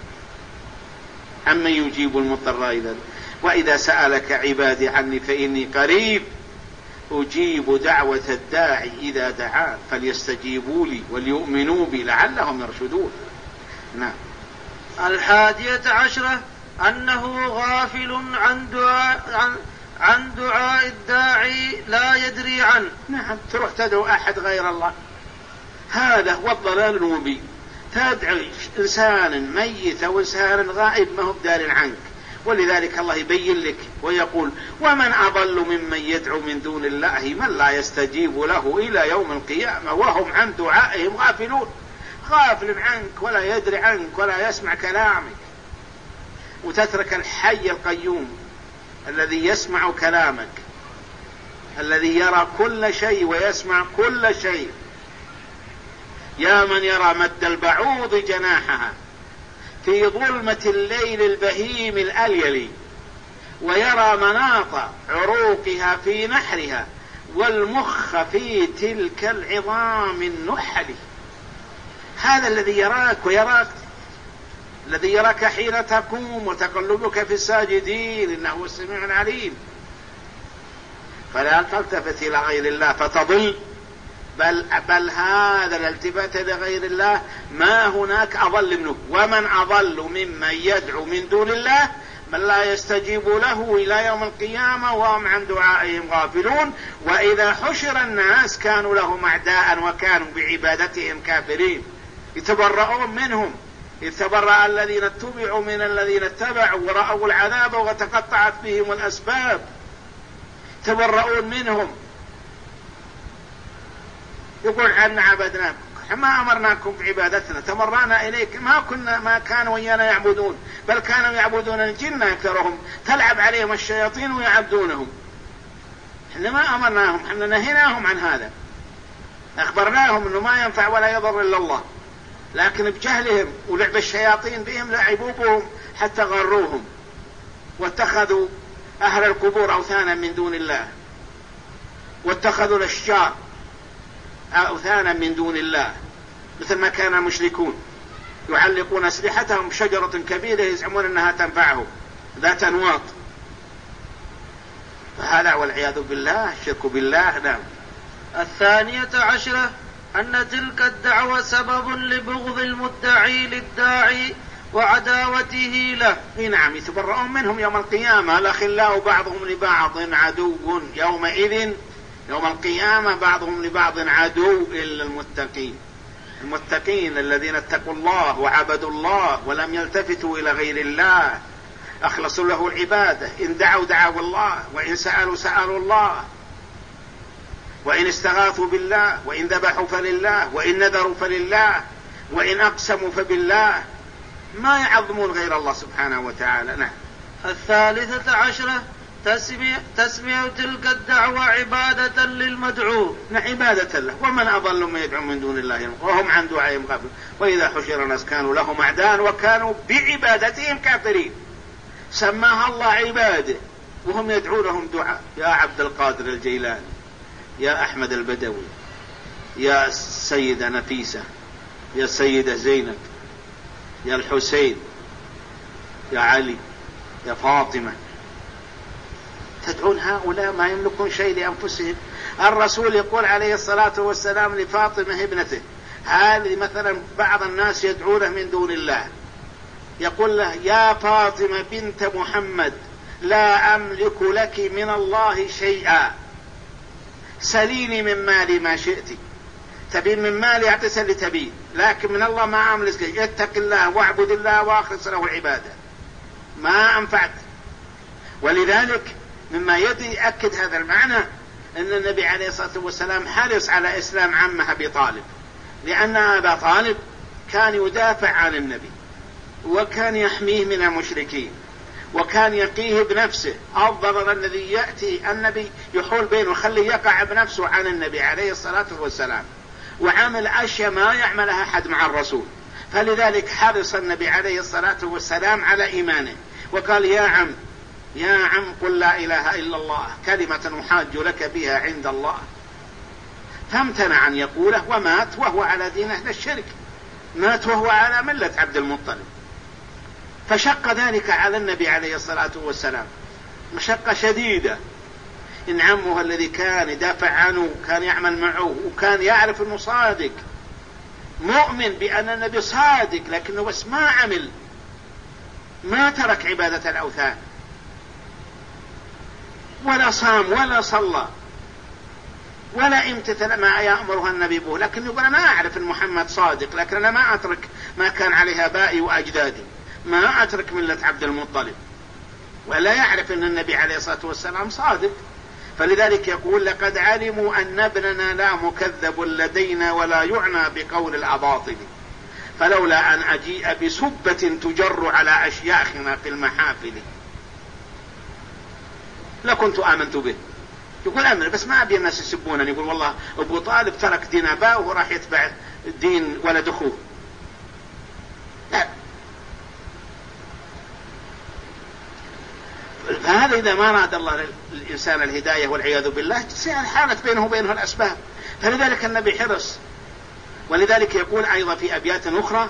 أما يجيب المضطر إذا وإذا سألك عبادي عني فإني قريب أجيب دعوة الداعي إذا دعان فليستجيبوا لي وليؤمنوا بي لعلهم يرشدون. نعم. الحادية عشرة أنه غافل عن دعاء, عن, عن دعاء الداعي لا يدري عنه. نعم، تروح تدعو أحد غير الله، هذا هو الضلال المبين. تدعو إنسان ميت أو إنسان غائب ما هو بدار عنك، ولذلك الله يبين لك ويقول: ومن أضل ممن يدعو من دون الله من لا يستجيب له إلى يوم القيامة وهم عن دعائهم غافلون. غافل عنك ولا يدري عنك ولا يسمع كلامك، وتترك الحي القيوم الذي يسمع كلامك، الذي يرى كل شيء ويسمع كل شيء. يا من يرى مد البعوض جناحها في ظلمة الليل البهيم الأليل، ويرى مناط عروقها في نحرها، والمخ في تلك العظام النحل. هذا الذي يراك ويراك، الذي يراك حين تقوم وتقلبك في الساجدين، إنه هو السميع العليم. فلا تلتفت إلى غير الله فتضل، بل, بل هذا الالتفات إلى غير الله ما هناك أضل منه. ومن أضل ممن يدعو من دون الله من لا يستجيب له إلى يوم القيامة وهم عن دعائهم غافلون. وإذا حشر الناس كانوا لهم أعداء وكانوا بعبادتهم كافرين. يتبرؤون منهم، يتبرأ الذين اتبعوا من الذين اتبعوا ورأوا العذاب وتقطعت بهم الأسباب. يتبرؤون منهم، يقول: عنا عبدناكم، ما أمرناكم بعبادتنا، تمرنا إليك، ما كنا ما كانوا ويانا يعبدون، بل كانوا يعبدون الجن أكثرهم، تلعب عليهم الشياطين ويعبدونهم. إحنا ما أمرناهم، إحنا نهيناهم عن هذا، أخبرناهم أنه ما ينفع ولا يضر إلا الله، لكن بجهلهم ولعب الشياطين بهم لعبوا بهم حتى غروهم، واتخذوا أهل القبور أوثانا من دون الله، واتخذوا الأشجار أوثانا من دون الله، مثل ما كان المشركون يعلقون أسلحتهم بشجرة كبيرة يزعمون أنها تنفعهم ذات أنواط. فهذا والعياذ بالله الشرك بالله. نعم. الثانية عشرة أن تلك الدعوة سبب لبغض المدعي للداعي وعداوته له. نعم، يتبرؤون منهم يوم القيامة. الأخلاء بعضهم لبعض عدو يومئذ، يوم القيامة بعضهم لبعض عدو إلا المتقين. المتقين الذين اتقوا الله وعبدوا الله ولم يلتفتوا إلى غير الله، أخلصوا له العبادة، إن دعوا دعوا الله، وإن سألوا سألوا الله، وإن استغاثوا بالله، وإن ذبحوا فلله، وإن نذروا فلله، وإن أقسموا فبالله، ما يعظمون غير الله سبحانه وتعالى. نعم. الثالثة عشرة تسمية, تسمية تلك الدعوة عبادة للمدعو. عبادة له. ومن أضل من يدعو من دون الله وهم عن دعائهم غافلون. وإذا حشر الناس كانوا لهم أعداء وكانوا بعبادتهم كافرين. سماها الله عبادة وهم يدعونهم دعاء. يا عبد القادر الجيلاني، يا أحمد البدوي، يا السيدة نفيسة، يا السيدة زينب، يا الحسين، يا علي، يا فاطمة. تدعون هؤلاء ما يملكون شيء لأنفسهم. الرسول يقول عليه الصلاة والسلام لفاطمة ابنته، هذه مثلا بعض الناس يدعونه من دون الله، يقول له: يا فاطمة بنت محمد، لا أملك لك من الله شيئا، سليني من مالي ما شئت. تبين من مالي اعطي اللي تبين، لكن من الله ما أملك. اتق الله واعبد الله واخلص له العبادة، ما أنفعت. ولذلك مما يؤكد هذا المعنى أن النبي عليه الصلاة والسلام حرص على إسلام عمه أبي طالب، لأن أبا طالب كان يدافع عن النبي وكان يحميه من المشركين وكان يقيه بنفسه. الضرر الذي يأتي النبي يحول بينه ويخليه يقع بنفسه عن النبي عليه الصلاة والسلام. وعمل أشياء ما يعملها أحد مع الرسول. فلذلك حرص النبي عليه الصلاة والسلام على إيمانه، وقال يا عم يا عم قل لا إله إلا الله كلمة أحاج لك بها عند الله. فامتنع أن يقوله، ومات وهو على دين أهل الشرك، مات وهو على ملة عبد المطلب. فشق ذلك على النبي عليه الصلاة والسلام مشقة شديدة. إن عمه الذي كان يدافع عنه كان يعمل معه وكان يعرف أنه صادق، مؤمن بأن النبي صادق، لكنه بس ما عمل، ما ترك عبادة الأوثان ولا صام ولا صلى ولا امتثل ما يأمرها النبي به، لكن يقول أنا أعرف أن محمد صادق، لكن أنا ما أترك ما كان عليه آبائي وأجدادي، ما أترك ملة عبد المطلب. ولا يعرف أن النبي عليه الصلاة والسلام صادق. فلذلك يقول لقد علموا أن ابننا لا مكذب لدينا ولا يعنى بقول الأباطل، فلولا أن أجيء بسبة تجر على أشياخنا في المحافل لكنت آمنت به. يقول أمن بس ما أبي الناس يسبونني، يقول والله أبو طالب ترك دين أباه وراح يتبع دين ولد أخوه. لا. فهذا إذا ما راد الله للإنسان الهداية والعياذ بالله حالت بينه وبينه الأسباب. فلذلك النبي حرص. ولذلك يقول أيضا في أبيات أخرى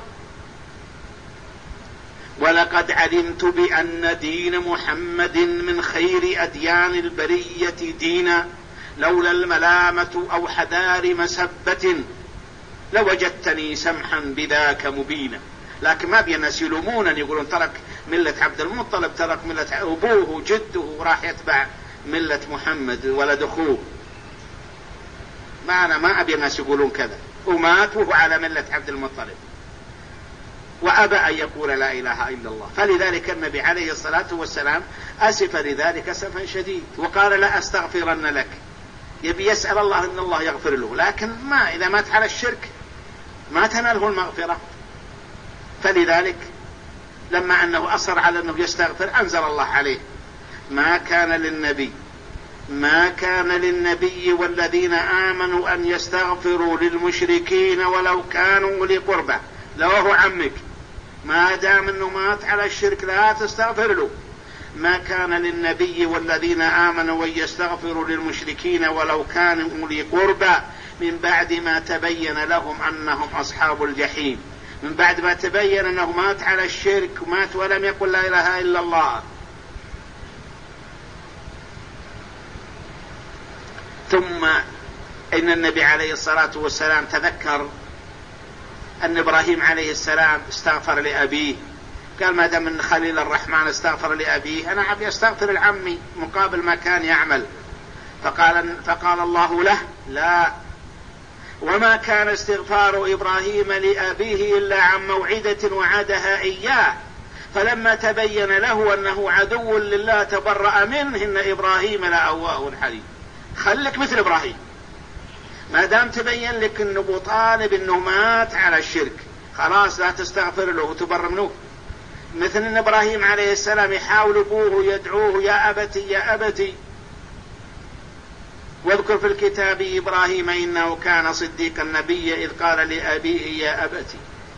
ولقد علمت بأن دين محمد من خير أديان البرية دينا لولا الملامة أو حذار مسبة لوجدتني سمحا بذاك مبينا. لكن ما بي الناس يلومون يقولون ترك ملة عبد المطلب، ترك ملة أبوه وجده وراح يتبع ملة محمد ولد أخوه. ما أنا ما أبي الناس يقولون كذا. ومات وهو على ملة عبد المطلب وأبى أن يقول لا إله إلا الله. فلذلك النبي عليه الصلاة والسلام أسف لذلك أسفا شديد وقال لا أستغفرن لك. يبي يسأل الله أن الله يغفر له، لكن ما إذا مات على الشرك ما تناله المغفرة. فلذلك لما أنه أصر على أنه يستغفر أنزل الله عليه ما كان للنبي ما كان للنبي والذين آمنوا أن يستغفروا للمشركين ولو كانوا لقربى. لو هو عمك ما دام أنه مات على الشرك لا تستغفر له. ما كان للنبي والذين آمنوا أن يستغفروا للمشركين ولو كانوا لقربى من بعد ما تبين لهم أنهم أصحاب الجحيم. من بعد ما تبين أنه مات على الشرك ومات ولم يقل لا إله إلا الله. ثم إن النبي عليه الصلاة والسلام تذكر أن إبراهيم عليه السلام استغفر لأبيه، قال ما دام أن خليل الرحمن استغفر لأبيه أنا أبي أستغفر لعمي مقابل ما كان يعمل. فقال, فقال الله له لا، وما كان استغفار إبراهيم لأبيه إلا عن موعدة وعدها إياه فلما تبين له أنه عدو لله تبرأ منه إن إبراهيم لأواه حليم. خلك مثل إبراهيم ما دام تبين لك أن أبو طالب أنه مات على الشرك خلاص لا تستغفر له وتبرأ منه. مثل أن إبراهيم عليه السلام يحاول أبوه يدعوه يا أبتي يا أبتي. واذكر في الكتاب إبراهيم إنه كان صديقا نبيا إذ قال لأبيه يا أبتي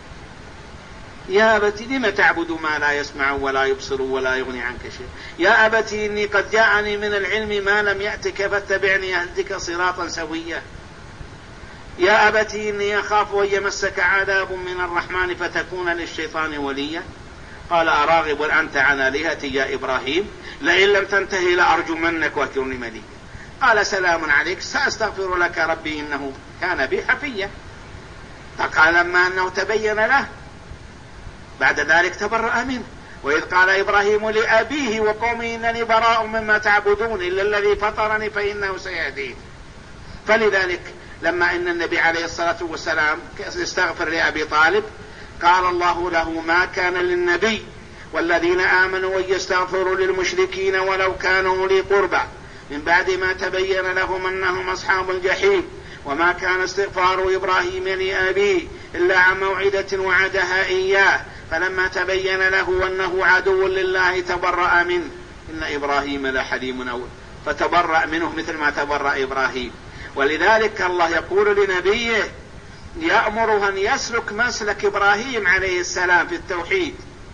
يا أبتي لم تعبد ما لا يسمع ولا يبصر ولا يغني عنك شيء. يا أبتي إني قد جاءني من العلم ما لم يأتك فاتبعني أهدك صراطا سويا. يا أبتي إني أخاف أن يمسك عذاب من الرحمن فتكون للشيطان وليا. قال أراغب أنت عن آلهتي يا إبراهيم لئن لم تنتهي لأرجمنك واهجرني مليا. قال سلام عليك سأستغفر لك ربي إنه كان بي حفيا. فقال لما أنه تبين له بعد ذلك تبرأ منه. وإذ قال إبراهيم لأبيه وقومه إنني براء مما تعبدون إلا الذي فطرني فإنه سيهدين. فلذلك لما إن النبي عليه الصلاة والسلام استغفر لأبي طالب قال الله له ما كان للنبي والذين آمنوا أن يستغفروا للمشركين ولو كانوا أولي قربى من بعد ما تبين لهم أنهم أصحاب الجحيم. وما كان استغفار إبراهيم لأبيه إلا عن موعدة وعدها إياه فلما تبين له أنه عدو لله تبرأ منه إن إبراهيم لحليم أواب. فتبرأ منه مثل ما تبرأ إبراهيم. ولذلك الله يقول لنبيه يأمره أن يسلك مسلك إبراهيم عليه السلام في التوحيد.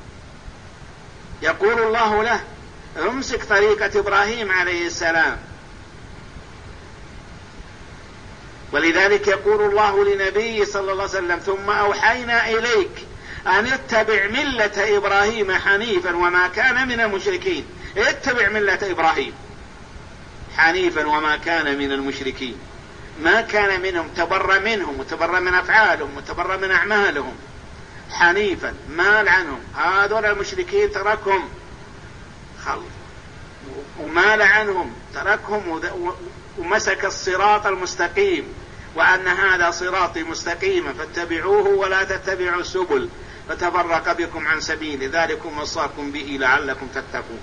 يقول الله له امسك طريقة إبراهيم عليه السلام. ولذلك يقول الله لنبيه صلى الله عليه وسلم ثم أوحينا إليك أن اتبع ملة إبراهيم حنيفا وما كان من المشركين. اتبع ملة إبراهيم حنيفا وما كان من المشركين، ما كان منهم، تبرأ منهم وتبرأ من أفعالهم وتبرأ من أعمالهم. حنيفا مال عنهم، هذول المشركين تركهم خلف ومال عنهم تركهم ومسك الصراط المستقيم، وأن هذا صراطي مستقيما فاتبعوه ولا تتبعوا السبل فتفرق بكم عن سبيل ذلكم وصاكم به لعلكم تتقون.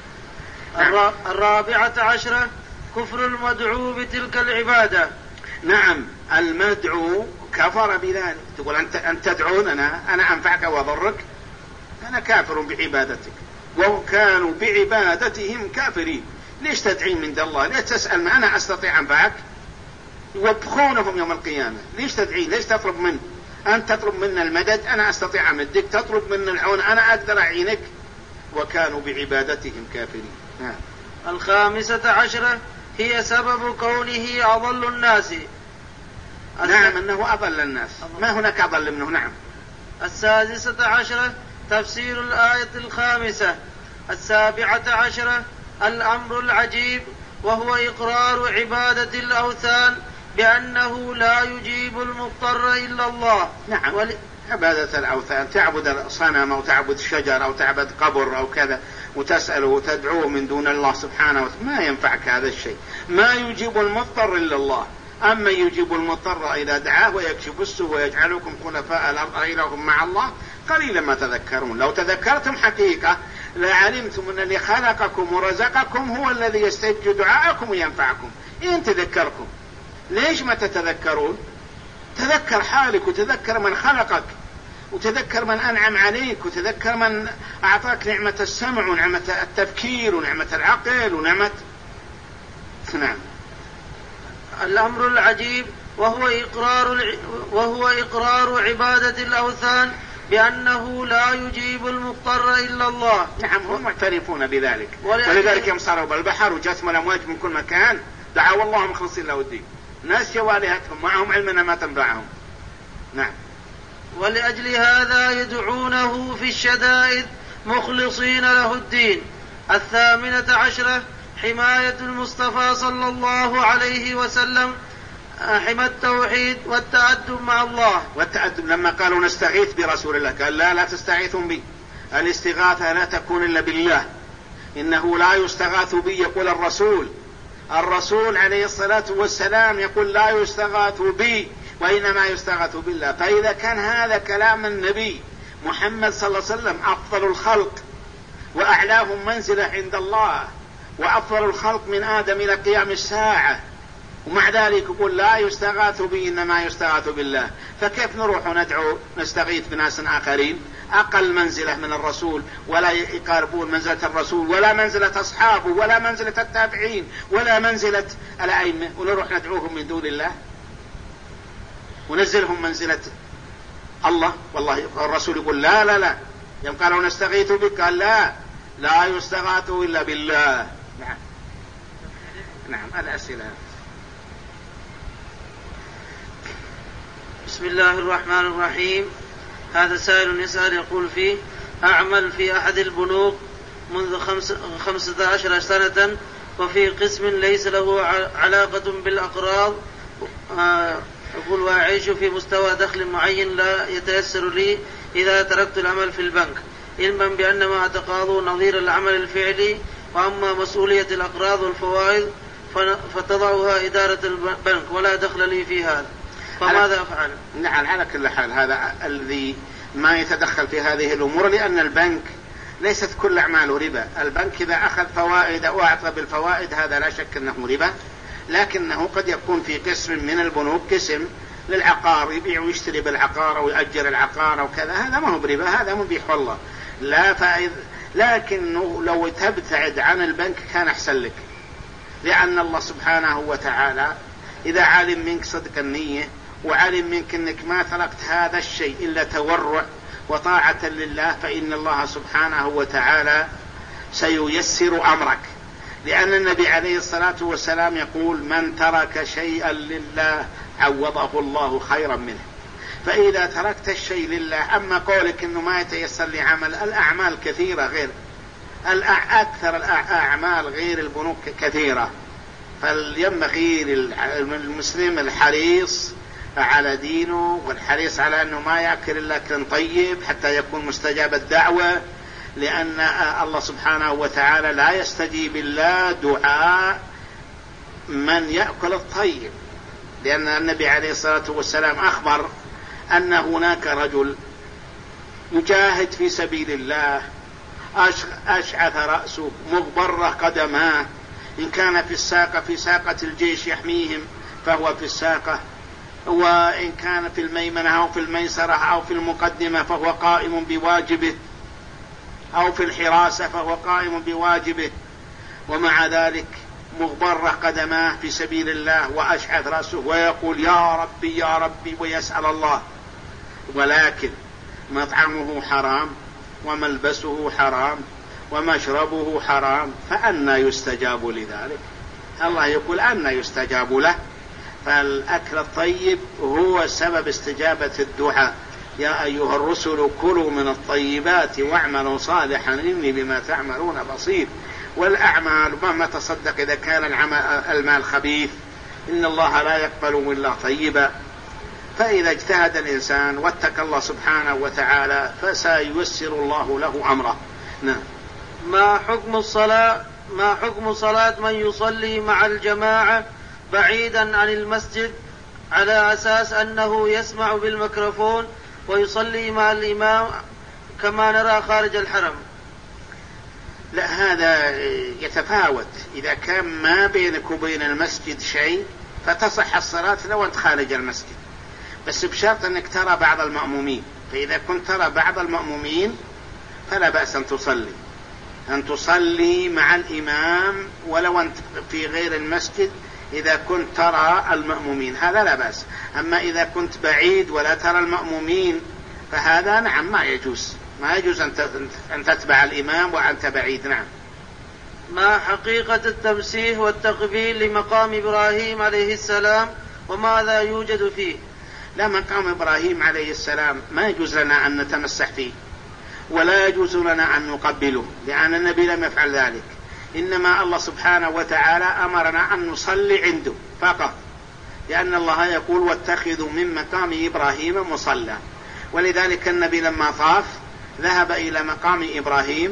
الرابعة عشرة كفر المدعو بتلك العبادة. نعم، المدعو كفر بذلك. تقول أنت, أنت تدعون أنا, أنا أنفعك وأضرك، أنا كافر بعبادتك، وكانوا بعبادتهم كافرين. ليش تدعين من دون الله؟ ليش تسأل ما أنا أستطيع أنفعك؟ يوبخونهم يوم القيامة. ليش تدعين؟ ليش تطلب منه؟ أنت تطلب منا المدد، أنا أستطيع أمدك. تطلب منا العون، أنا أقدر أعينك. وكانوا بعبادتهم كافرين. نعم. الخامسة عشرة هي سبب كونه أضل الناس. نعم، أنه أضل الناس، ما هناك أضل منه. نعم. السادسة عشرة تفسير الآية الخامسة. السابعة عشرة الأمر العجيب، وهو إقرار عبادة الأوثان بأنه لا يجيب المضطر إلا الله. نعم. ول... عبادة الأوثان، تعبد صنم أو تعبد شجر أو تعبد قبر أو كذا وتسأله وتدعوه من دون الله سبحانه وتعالى، ما ينفعك هذا الشيء. ما يجيب المضطر إلا الله. أما يجيب المضطر إذا دعاه ويكشف السوء ويجعلكم خلفاء الأرض أإله مع الله قليلا ما تذكرون. لو تذكرتم حقيقة لعلمتم أن اللي خلقكم ورزقكم هو الذي يستجيب دعاءكم وينفعكم إن تذكركم. ليش ما تتذكرون؟ تذكر حالك وتذكر من خلقك وتذكر من أنعم عليك وتذكر من أعطاك نعمة السمع ونعمة التفكير ونعمة العقل ونعمة. نعم. الأمر العجيب، وهو إقرار وهو إقرار عبادة الأوثان بأنه لا يجيب المضطر إلا الله. نعم، هم معترفون بذلك. ولذلك يوم صاروا بالبحر وجاتهم الأمواج من كل مكان دعوا الله مخلصين له الدين. ناس جوالهتهم معهم علمنا ما تنفعهم. نعم. ولأجل هذا يدعونه في الشدائد مخلصين له الدين. الثامنة عشرة حماية المصطفى صلى الله عليه وسلم، حمى التوحيد والتأدب مع الله. والتأدب لما قالوا نستغيث برسول الله قال لا لا تستغيثون بي. الاستغاثة لا تكون إلا بالله. إنه لا يستغاث بي يقول الرسول. الرسول عليه الصلاة والسلام يقول لا يستغاث بي وإنما يستغاث بالله. فإذا كان هذا كلام النبي محمد صلى الله عليه وسلم أفضل الخلق وأعلاهم منزلة عند الله وأفضل الخلق من آدم إلى قيام الساعة، ومع ذلك يقول لا يستغاث بي إنما يستغاث بالله، فكيف نروح وندعو نستغيث بناس آخرين أقل منزلة من الرسول ولا يقاربون منزلة الرسول ولا منزلة أصحابه ولا منزلة التابعين ولا منزلة الأئمة، ونروح ندعوهم من دون الله ونزلهم منزلة الله؟ والله الرسول يقول لا لا لا. يوم قالوا نستغيث بك قال لا لا يستغاث إلا بالله. نعم. نعم. الأسئلة. بسم الله الرحمن الرحيم. هذا سائل يسأل يقول فيه: أعمل في أحد البنوك منذ خمس خمسة عشر سنة، وفي قسم ليس له علاقة بالأقراض، يقول وأعيش في مستوى دخل معين لا يتيسر لي إذا تركت العمل في البنك، علما بأن ما أتقاضى نظير العمل الفعلي، وأما مسؤولية الأقراض والفوائد فتضعها إدارة البنك ولا دخل لي في هذا، فماذا أفعل؟ نعم، على كل حال هذا الذي ما يتدخل في هذه الأمور، لأن البنك ليست كل أعماله ربا. البنك إذا أخذ فوائد أو أعطى بالفوائد هذا لا شك أنه ربا، لكنه قد يكون في قسم من البنوك قسم للعقار، يبيع ويشتري بالعقار أو يأجر العقار أو كذا، هذا ما هو بربا، هذا مبيح والله لا فائد. لكنه لو تبتعد عن البنك كان أحسن لك، لأن الله سبحانه وتعالى إذا علم منك صدق النية وعلم منك أنك ما تركت هذا الشيء إلا تورع وطاعة لله، فإن الله سبحانه وتعالى سييسر أمرك، لأن النبي عليه الصلاة والسلام يقول: من ترك شيئا لله عوضه الله خيرا منه. فإذا تركت الشيء لله، أما قولك أنه ما يتيسر لعمل، الأعمال كثيرة، غير أكثر الأعمال غير البنوك كثيرة، فلينبغي المسلم الحريص على دينه والحريص على أنه ما يأكل إلا أكل طيب حتى يكون مستجاب الدعوة، لأن الله سبحانه وتعالى لا يستجيب الله دعاء من يأكل الطيب، لأن النبي عليه الصلاة والسلام أخبر أن هناك رجل يجاهد في سبيل الله أشعث رأسه مغبرة قدماه، إن كان في الساقة في ساقة الجيش يحميهم فهو في الساقة، وإن كان في الميمنة أو في الميسرة أو في المقدمة فهو قائم بواجبه، أو في الحراسة فهو قائم بواجبه، ومع ذلك مغبرة قدماه في سبيل الله وأشعث رأسه ويقول: يا ربي يا ربي، ويسأل الله، ولكن مطعمه حرام وملبسه حرام ومشربه حرام، فأنى يستجاب لذلك؟ الله يقول: أنى يستجاب له؟ فالأكل الطيب هو سبب استجابة الدعاء. يا أيها الرسل كلوا من الطيبات واعملوا صالحا إني بما تعملون بصير. والأعمال مهما تصدق إذا كان المال خبيث إن الله لا يقبل إلا طيبا، فإذا اجتهد الإنسان واتقى الله سبحانه وتعالى فسييسر الله له أمره. نعم. ما حكم الصلاة ما حكم صلاة من يصلي مع الجماعة بعيدا عن المسجد على أساس أنه يسمع بالميكروفون ويصلي مع الإمام كما نرى خارج الحرم؟ لا، هذا يتفاوت. إذا كان ما بينك وبين المسجد شيء فتصح الصلاة لو أنت خارج المسجد، بس بشرط أنك ترى بعض المأمومين. فإذا كنت ترى بعض المأمومين فلا بأس أن تصلي أن تصلي مع الإمام ولو أنت في غير المسجد، إذا كنت ترى المأمومين هذا لا بأس. أما إذا كنت بعيد ولا ترى المأمومين فهذا نعم ما يجوز ما يجوز أن تتبع الإمام وأنت بعيد. نعم. ما حقيقة التمسيح والتقبيل لمقام إبراهيم عليه السلام وماذا يوجد فيه؟ لا، مقام إبراهيم عليه السلام ما يجوز لنا أن نتمسح فيه ولا يجوز لنا أن نقبله، لأن النبي لم يفعل ذلك. إنما الله سبحانه وتعالى أمرنا أن نصلي عنده فقط، لأن الله يقول: واتخذوا من مقام إبراهيم مصلى. ولذلك النبي لما طاف ذهب إلى مقام إبراهيم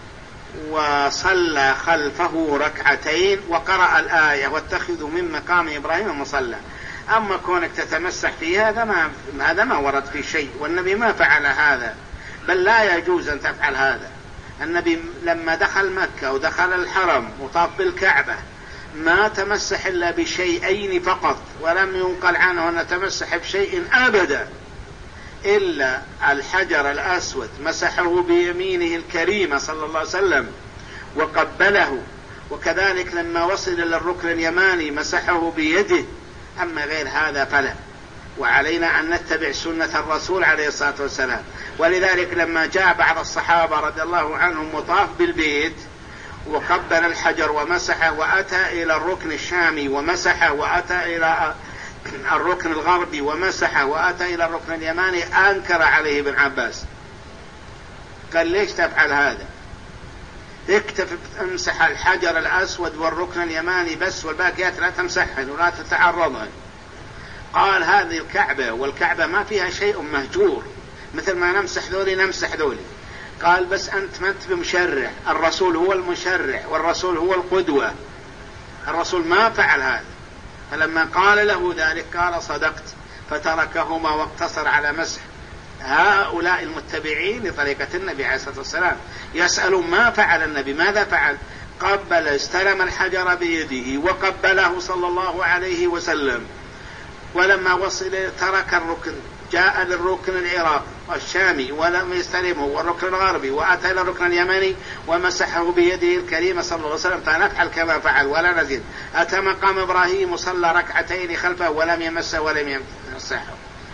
وصلى خلفه ركعتين وقرأ الآية: واتخذوا من مقام إبراهيم مصلى. أما كونك تتمسح فيه هذا ما هذا ما ورد في شيء، والنبي ما فعل هذا، بل لا يجوز أن تفعل هذا. النبي لما دخل مكة ودخل الحرم وطاف بالكعبة ما تمسح إلا بشيئين فقط، ولم ينقل عنه أن تمسح بشيء أبدا إلا الحجر الأسود مسحه بيمينه الكريمة صلى الله عليه وسلم وقبله، وكذلك لما وصل إلى الركن اليماني مسحه بيده. أما غير هذا فلا، وعلينا أن نتبع سنة الرسول عليه الصلاة والسلام. ولذلك لما جاء بعض الصحابة رضي الله عنهم وطاف بالبيت وقبل الحجر ومسحه وأتى إلى الركن الشامي ومسحه وأتى إلى الركن الغربي ومسحه وأتى إلى الركن اليماني، أنكر عليه ابن عباس، قال: ليش تفعل هذا؟ اكتفي امسح الحجر الأسود والركن اليماني بس، والباقيات لا تمسحهن ولا تتعرضهن. قال: هذه الكعبة، والكعبة ما فيها شيء مهجور، مثل ما نمسح ذولي نمسح ذولي. قال: بس أنت ما أنت بمشرع، الرسول هو المشرع والرسول هو القدوة، الرسول ما فعل هذا. فلما قال له ذلك قال: صدقت، فتركهما واقتصر على مسح. هؤلاء المتبعين لطريقة النبي عليه الصلاة والسلام يسألون ما فعل النبي، ماذا فعل؟ قبل، استلم الحجر بيده وقبله صلى الله عليه وسلم، ولما وصل ترك الركن، جاء للركن العراقي والشامي ولم يستلمه، والركن الغربي، وأتى إلى الركن اليمني ومسحه بيده الكريمة صلى الله عليه وسلم. فنفعل كما فعل ولا نزيد. أتى مقام إبراهيم وصلى ركعتين خلفه ولم يمسه ولم يمسحه.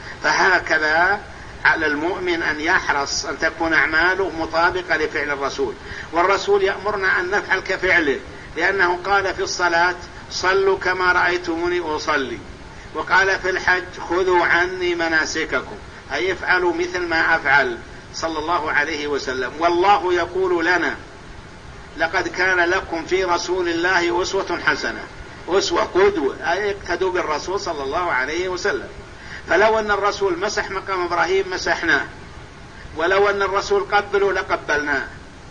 فهكذا على المؤمن أن يحرص أن تكون أعماله مطابقة لفعل الرسول، والرسول يأمرنا أن نفعل كفعله، لأنه قال في الصلاة صلوا كما رأيتموني أصلي، وقال في الحج خذوا عني مناسككم، أي افعلوا مثل ما أفعل صلى الله عليه وسلم. والله يقول لنا لقد كان لكم في رسول الله أسوة حسنة، أسوة قدوة، أي اقتدوا بالرسول صلى الله عليه وسلم. فلو أن الرسول مسح مقام إبراهيم مسحناه، ولو أن الرسول قبله لقبلناه،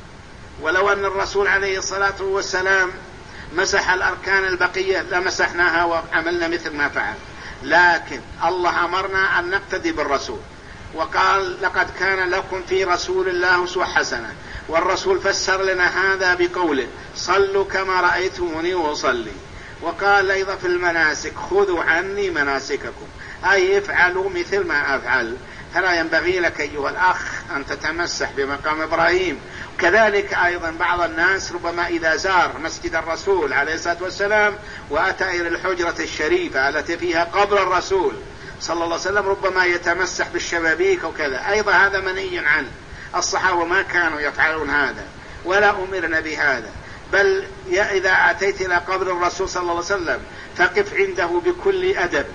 ولو أن الرسول عليه الصلاة والسلام مسح الأركان البقية لمسحناها وعملنا مثل ما فعل. لكن الله أمرنا أن نقتدي بالرسول، وقال لقد كان لكم في رسول الله أسوة حسنة، والرسول فسر لنا هذا بقوله صلوا كما رأيتموني أصلي. وقال أيضا في المناسك خذوا عني مناسككم، أي افعلوا مثل ما أفعل. فلا ينبغي لك أيها الأخ أن تتمسح بمقام إبراهيم. كذلك أيضا بعض الناس ربما إذا زار مسجد الرسول عليه الصلاة والسلام وأتى إلى الحجرة الشريفة التي فيها قبر الرسول صلى الله عليه وسلم ربما يتمسح بالشبابيك وكذا، أيضا هذا منهي عنه. الصحابة ما كانوا يفعلون هذا ولا أمرنا بهذا، بل إذا أتيت إلى قبر الرسول صلى الله عليه وسلم فقف عنده بكل أدب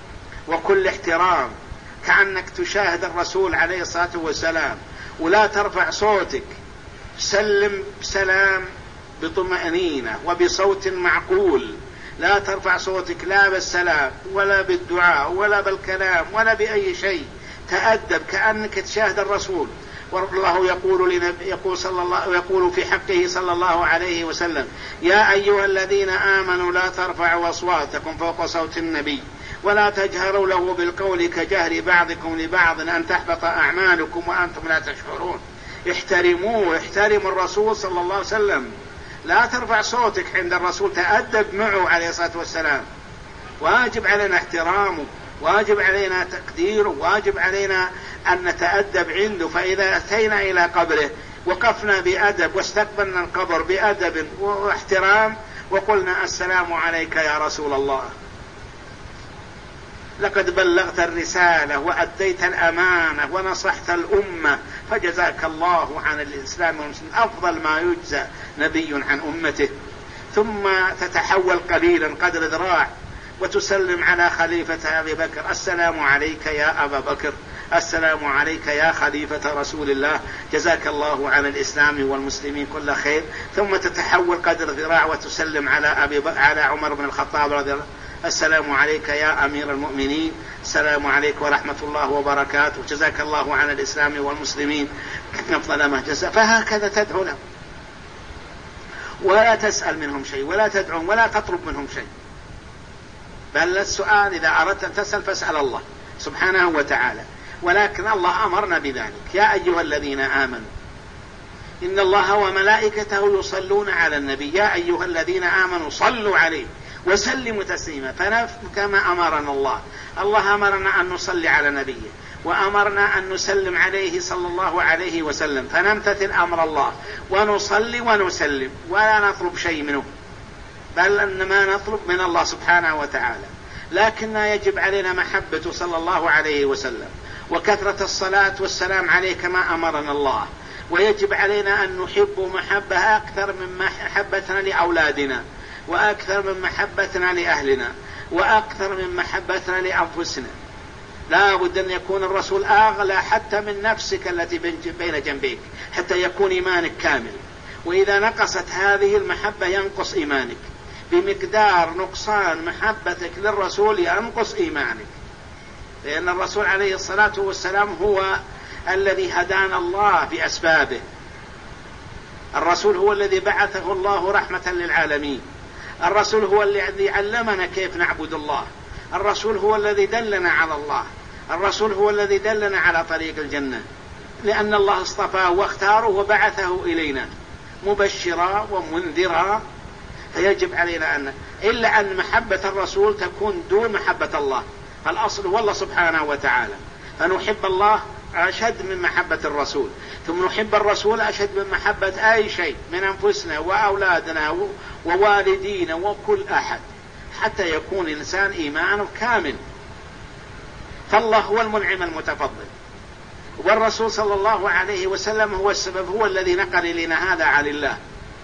وكل احترام كأنك تشاهد الرسول عليه الصلاة والسلام، ولا ترفع صوتك، سلم سلام بطمأنينة وبصوت معقول، لا ترفع صوتك لا بالسلام ولا بالدعاء ولا بالكلام ولا بأي شيء، تأدب كأنك تشاهد الرسول. والله يقول لنبي يقول صلى الله يقول في حقه صلى الله عليه وسلم يا أيها الذين آمنوا لا ترفعوا أصواتكم فوق صوت النبي ولا تجهروا له بالقول كجهر بعضكم لبعض أن تحبط أعمالكم وأنتم لا تشعرون. احترموه، احترموا الرسول صلى الله عليه وسلم، لا ترفع صوتك عند الرسول، تأدب معه عليه الصلاة والسلام. واجب علينا احترامه، واجب علينا تقديره، واجب علينا أن نتأدب عنده. فإذا أتينا إلى قبره وقفنا بأدب واستقبلنا القبر بأدب واحترام وقلنا السلام عليك يا رسول الله، لقد بلغت الرسالة وأديت الأمانة ونصحت الأمة فجزاك الله عن الإسلام والمسلمين أفضل ما يجزى نبي عن أمته. ثم تتحول قليلا قدر ذراع وتسلم على خليفة أبي بكر السلام عليك يا أبا بكر، السلام عليك يا خليفة رسول الله، جزاك الله عن الإسلام والمسلمين كل خير. ثم تتحول قدر ذراع وتسلم على أبي ب... على عمر بن الخطاب رضي الله السلام عليك يا أمير المؤمنين، السلام عليك ورحمة الله وبركاته، جزاك الله عن الإسلام والمسلمين أفضل ما جزاء. فهكذا تدعو لهم ولا تسأل منهم شيء ولا تدعو ولا تطلب منهم شيء، بل السؤال إذا أردت أن تسأل فاسأل الله سبحانه وتعالى. ولكن الله أمرنا بذلك يا أيها الذين آمنوا إن الله وملائكته يصلون على النبي يا أيها الذين آمنوا صلوا عليه وسلموا تسليما. فكما أمرنا الله، الله أمرنا أن نصلي على نبيه وأمرنا أن نسلم عليه صلى الله عليه وسلم، فنمتثل أمر الله ونصلي ونسلم ولا نطلب شيء منه، بل أنما نطلب من الله سبحانه وتعالى. لكن يجب علينا محبته صلى الله عليه وسلم وكثرة الصلاة والسلام عليه كما أمرنا الله، ويجب علينا أن نحب محبة أكثر من محبتنا لأولادنا وأكثر من محبتنا لأهلنا وأكثر من محبتنا لأنفسنا. لا بد أن يكون الرسول أغلى حتى من نفسك التي بين جنبيك حتى يكون إيمانك كامل. وإذا نقصت هذه المحبة ينقص إيمانك، بمقدار نقصان محبتك للرسول ينقص إيمانك، لأن الرسول عليه الصلاة والسلام هو الذي هدانا الله بأسبابه. الرسول هو الذي بعثه الله رحمة للعالمين، الرسول هو الذي علمنا كيف نعبد الله، الرسول هو الذي دلنا على الله، الرسول هو الذي دلنا على طريق الجنة، لأن الله اصطفاه واختاره وبعثه إلينا مبشرا ومنذرا. فيجب علينا أن إلا أن محبة الرسول تكون دون محبة الله، فالأصل هو الله سبحانه وتعالى، فنحب الله أشد من محبة الرسول، ثم نحب الرسول أشد من محبة أي شيء من أنفسنا وأولادنا ووالدينا وكل أحد، حتى يكون الإنسان إيمانه كامل. فالله هو المنعم المتفضل، والرسول صلى الله عليه وسلم هو السبب، هو الذي نقل إلينا هذا عن الله،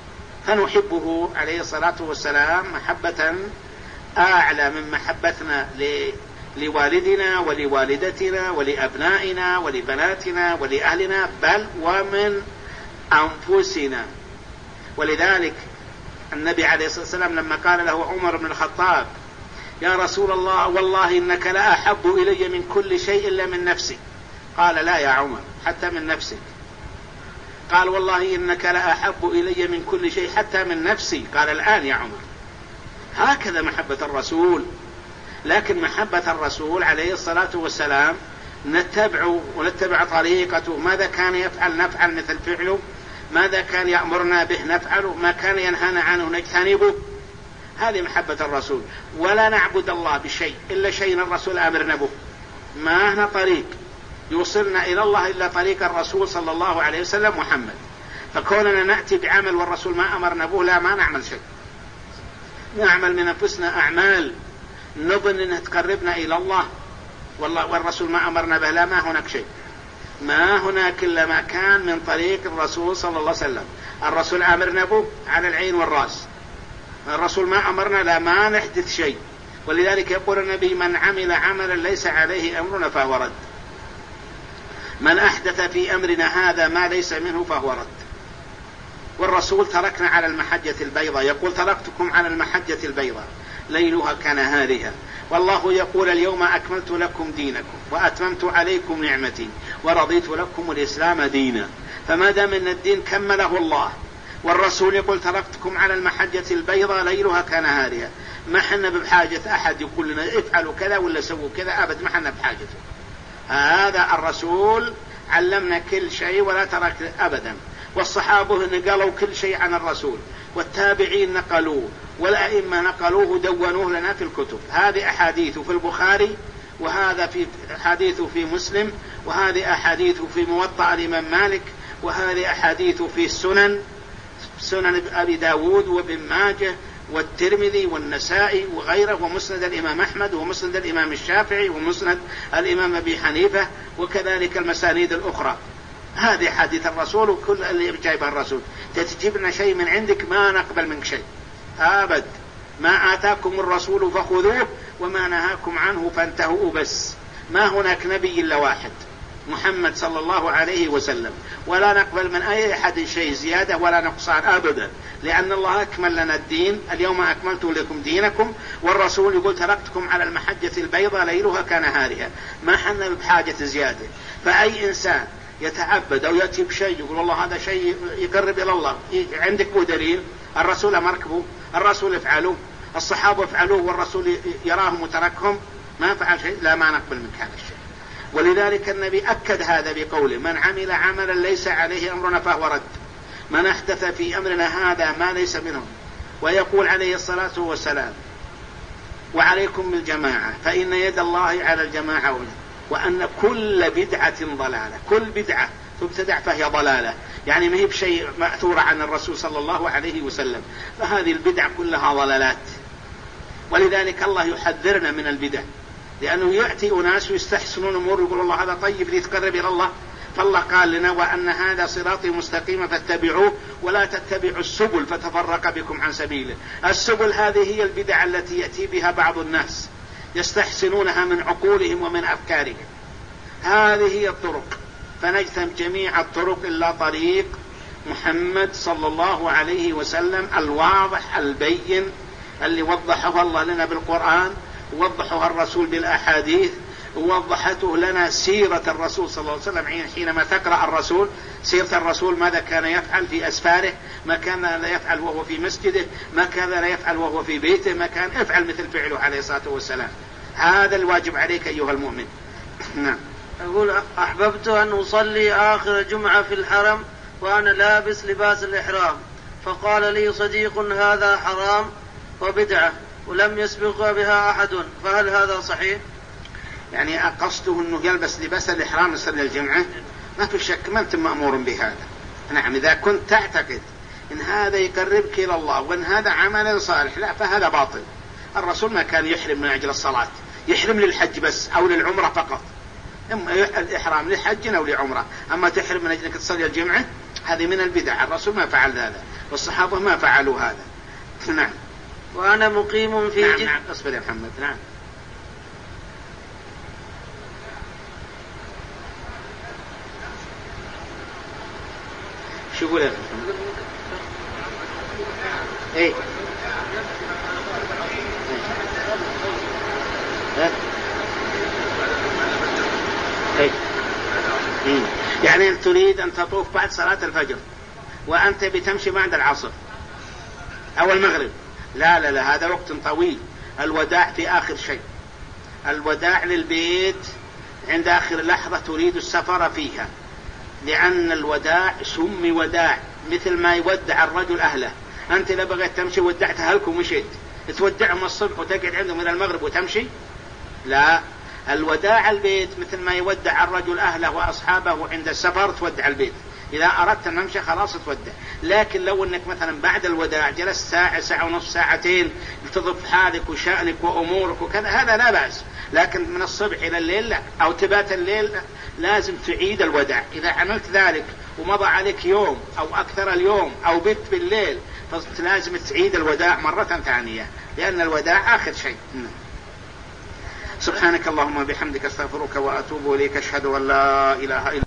فنحبه عليه الصلاة والسلام محبة أعلى من محبتنا لوالدنا ولوالدتنا ولأبنائنا ولبناتنا ولأهلنا، بل ومن أنفسنا. ولذلك النبي عليه الصلاة والسلام لما قال له عمر بن الخطاب: يا رسول الله والله إنك لا أحب إلي من كل شيء إلا من نفسي، قال: لا يا عمر، حتى من نفسك. قال: والله إنك لا أحب إلي من كل شيء حتى من نفسي، قال: الآن يا عمر. هكذا محبة الرسول. لكن محبة الرسول عليه الصلاة والسلام نتبع ونتبع طريقته، ماذا كان يفعل نفعل مثل فعله، ماذا كان يأمرنا به نفعله، ما كان ينهانا عنه نجتنبه. هذه محبة الرسول. ولا نعبد الله بشيء إلا شيء الرسول أمرنا به، ما هنا طريق يوصلنا إلى الله إلا طريق الرسول صلى الله عليه وسلم محمد. فكوننا نأتي بعمل والرسول ما أمرنا به، لا، ما نعمل شيء. نعمل من أنفسنا أعمال نظن أنها تقربنا إلى الله، والله والرسول ما أمرنا به، لا، ما هناك شيء، ما هناك إلا ما كان من طريق الرسول صلى الله عليه وسلم. الرسول أمرنا به على العين والرأس، الرسول ما أمرنا، لا، ما نحدث شيء. ولذلك يقول النبي: من عمل عملا ليس عليه أمرنا فهو رد. من أحدث في أمرنا هذا ما ليس منه فهو رد. والرسول تركنا على المحجة البيضاء، يقول: تركتكم على المحجة البيضاء ليلها كنهارها. والله يقول: اليوم أكملت لكم دينكم وأتممت عليكم نعمتي ورضيت لكم الإسلام دينا. فما دام من الدين كمله الله، والرسول يقول: تركتكم على المحجة البيضاء ليلها كنهارها. ما حنا بحاجة أحد يقول لنا افعلوا كذا ولا سووا كذا، أبد ما حنا بحاجته. هذا الرسول علمنا كل شيء ولا ترك أبدا. والصحابة نقلوا كل شيء عن الرسول، والتابعين نقلوه، والأئمة نقلوه دونوه لنا في الكتب. هذه أحاديث في البخاري، وهذا في حديث في مسلم، وهذه أحاديث في موطأ الإمام مالك، وهذه أحاديث في السنن، سنن أبي داود وابن ماجه والترمذي والنسائي وغيره، ومسند الإمام أحمد ومسند الإمام الشافعي ومسند الإمام أبي حنيفة، وكذلك المسانيد الأخرى. هذه حديث الرسول، وكل اللي جايبه الرسول. تجيبنا شيء من عندك ما نقبل منك شيء أبد. ما آتاكم الرسول فخذوه وما نهاكم عنه فانتهوا بس. ما هناك نبي إلا واحد، محمد صلى الله عليه وسلم، ولا نقبل من أي أحد شيء زيادة ولا نقصان أبدا، لأن الله أكمل لنا الدين. اليوم أكملت لكم دينكم، والرسول يقول: تركتكم على المحجة البيضاء ليلها كنهارها. ما حنا بحاجة زيادة. فأي إنسان يتعبد أو يأتي بشيء يقول والله هذا شيء يقرب إلى الله، عندك به دليل؟ الرسول أمرك به، الرسول افعلوه، الصحابة افعلوه، والرسول يراهم وتركهم، ما فعل شيء، لا، ما نقبل منك هذا الشيء. ولذلك النبي أكد هذا بقوله: من عمل عملا ليس عليه أمرنا فهو رد. من أحدث في أمرنا هذا ما ليس منه. ويقول عليه الصلاة والسلام: وعليكم بالجماعة فإن يد الله على الجماعة، وأن كل بدعة ضلالة. كل بدعة تبتدع فهي ضلالة، يعني ما هي بشيء مأثور عن الرسول صلى الله عليه وسلم، فهذه البدع كلها ضلالات. ولذلك الله يحذرنا من البدع، لأنه يأتي أناس ويستحسنون أمور يقول الله هذا طيب ليتقرب إلى الله. فالله قال لنا: وأن هذا صراطي مستقيما فاتبعوه ولا تتبعوا السبل فتفرق بكم عن سبيله. السبل هذه هي البدع التي يأتي بها بعض الناس يستحسنونها من عقولهم ومن أفكارهم. هذه هي الطرق. فنجتمع جميع الطرق إلا طريق محمد صلى الله عليه وسلم الواضح البين، اللي وضحه الله لنا بالقرآن، ووضحها الرسول بالأحاديث، ووضحته لنا سيرة الرسول صلى الله عليه وسلم. حينما تقرأ الرسول سيرة الرسول، ماذا كان يفعل في أسفاره، ما كان لا يفعل وهو في مسجده، ما كان لا يفعل وهو في بيته، ما كان افعل مثل فعله عليه الصلاة والسلام. هذا الواجب عليك أيها المؤمن. نعم. أقول: أحببت أن أصلي آخر جمعة في الحرم وأنا لابس لباس الإحرام، فقال لي صديق: هذا حرام وبدعة ولم يسبق بها أحد، فهل هذا صحيح؟ يعني قصده أنه يلبس لباس الإحرام يصلي الجمعة، ما في شك، ما أنت مأمور بهذا. نعم، إذا كنت تعتقد إن هذا يقربك إلى الله وإن هذا عمل صالح، لا، فهذا باطل. الرسول ما كان يحرم من أجل الصلاة، يحرم للحج بس أو للعمرة فقط، إما الإحرام لحج أو لعمرة. أما تحرم من أجلك تصلي الجمعة هذه من البدع، الرسول ما فعل هذا والصحابة ما فعلوا هذا. نعم. وأنا مقيم في نعم جد... نعم أصبر يا محمد. نعم. شو يقول يا محمد؟ ايه ايه ايه يعني تريد أن تطوف بعد صلاة الفجر وأنت بتمشي بعد العصر أو المغرب؟ لا لا لا، هذا وقت طويل. الوداع في آخر شيء، الوداع للبيت عند آخر لحظة تريد السفر فيها، لأن الوداع سمي وداع مثل ما يودع الرجل أهله. أنت إذا بغيت تمشي ودعت أهلك ومشيت، تودعهم الصبح وتقعد عندهم إلى المغرب وتمشي؟ لا، الوداع البيت مثل ما يودع الرجل أهله وأصحابه عند السفر تودع البيت. إذا أردت أن نمشي خلاص تودع. لكن لو أنك مثلا بعد الوداع جلست ساعة ساعة ونصف ساعتين لتضف حالك وشأنك وأمورك وكذا هذا لا بأس، لكن من الصبح إلى الليل لا، أو تبات الليل لازم تعيد الوداع. إذا عملت ذلك ومضى عليك يوم أو أكثر اليوم أو بت بالليل فلازم تعيد الوداع مرة ثانية، لأن الوداع آخر شيء. سبحانك اللهم وبحمدك استغفرك وأتوب إليك، أشهد أن لا إله إلا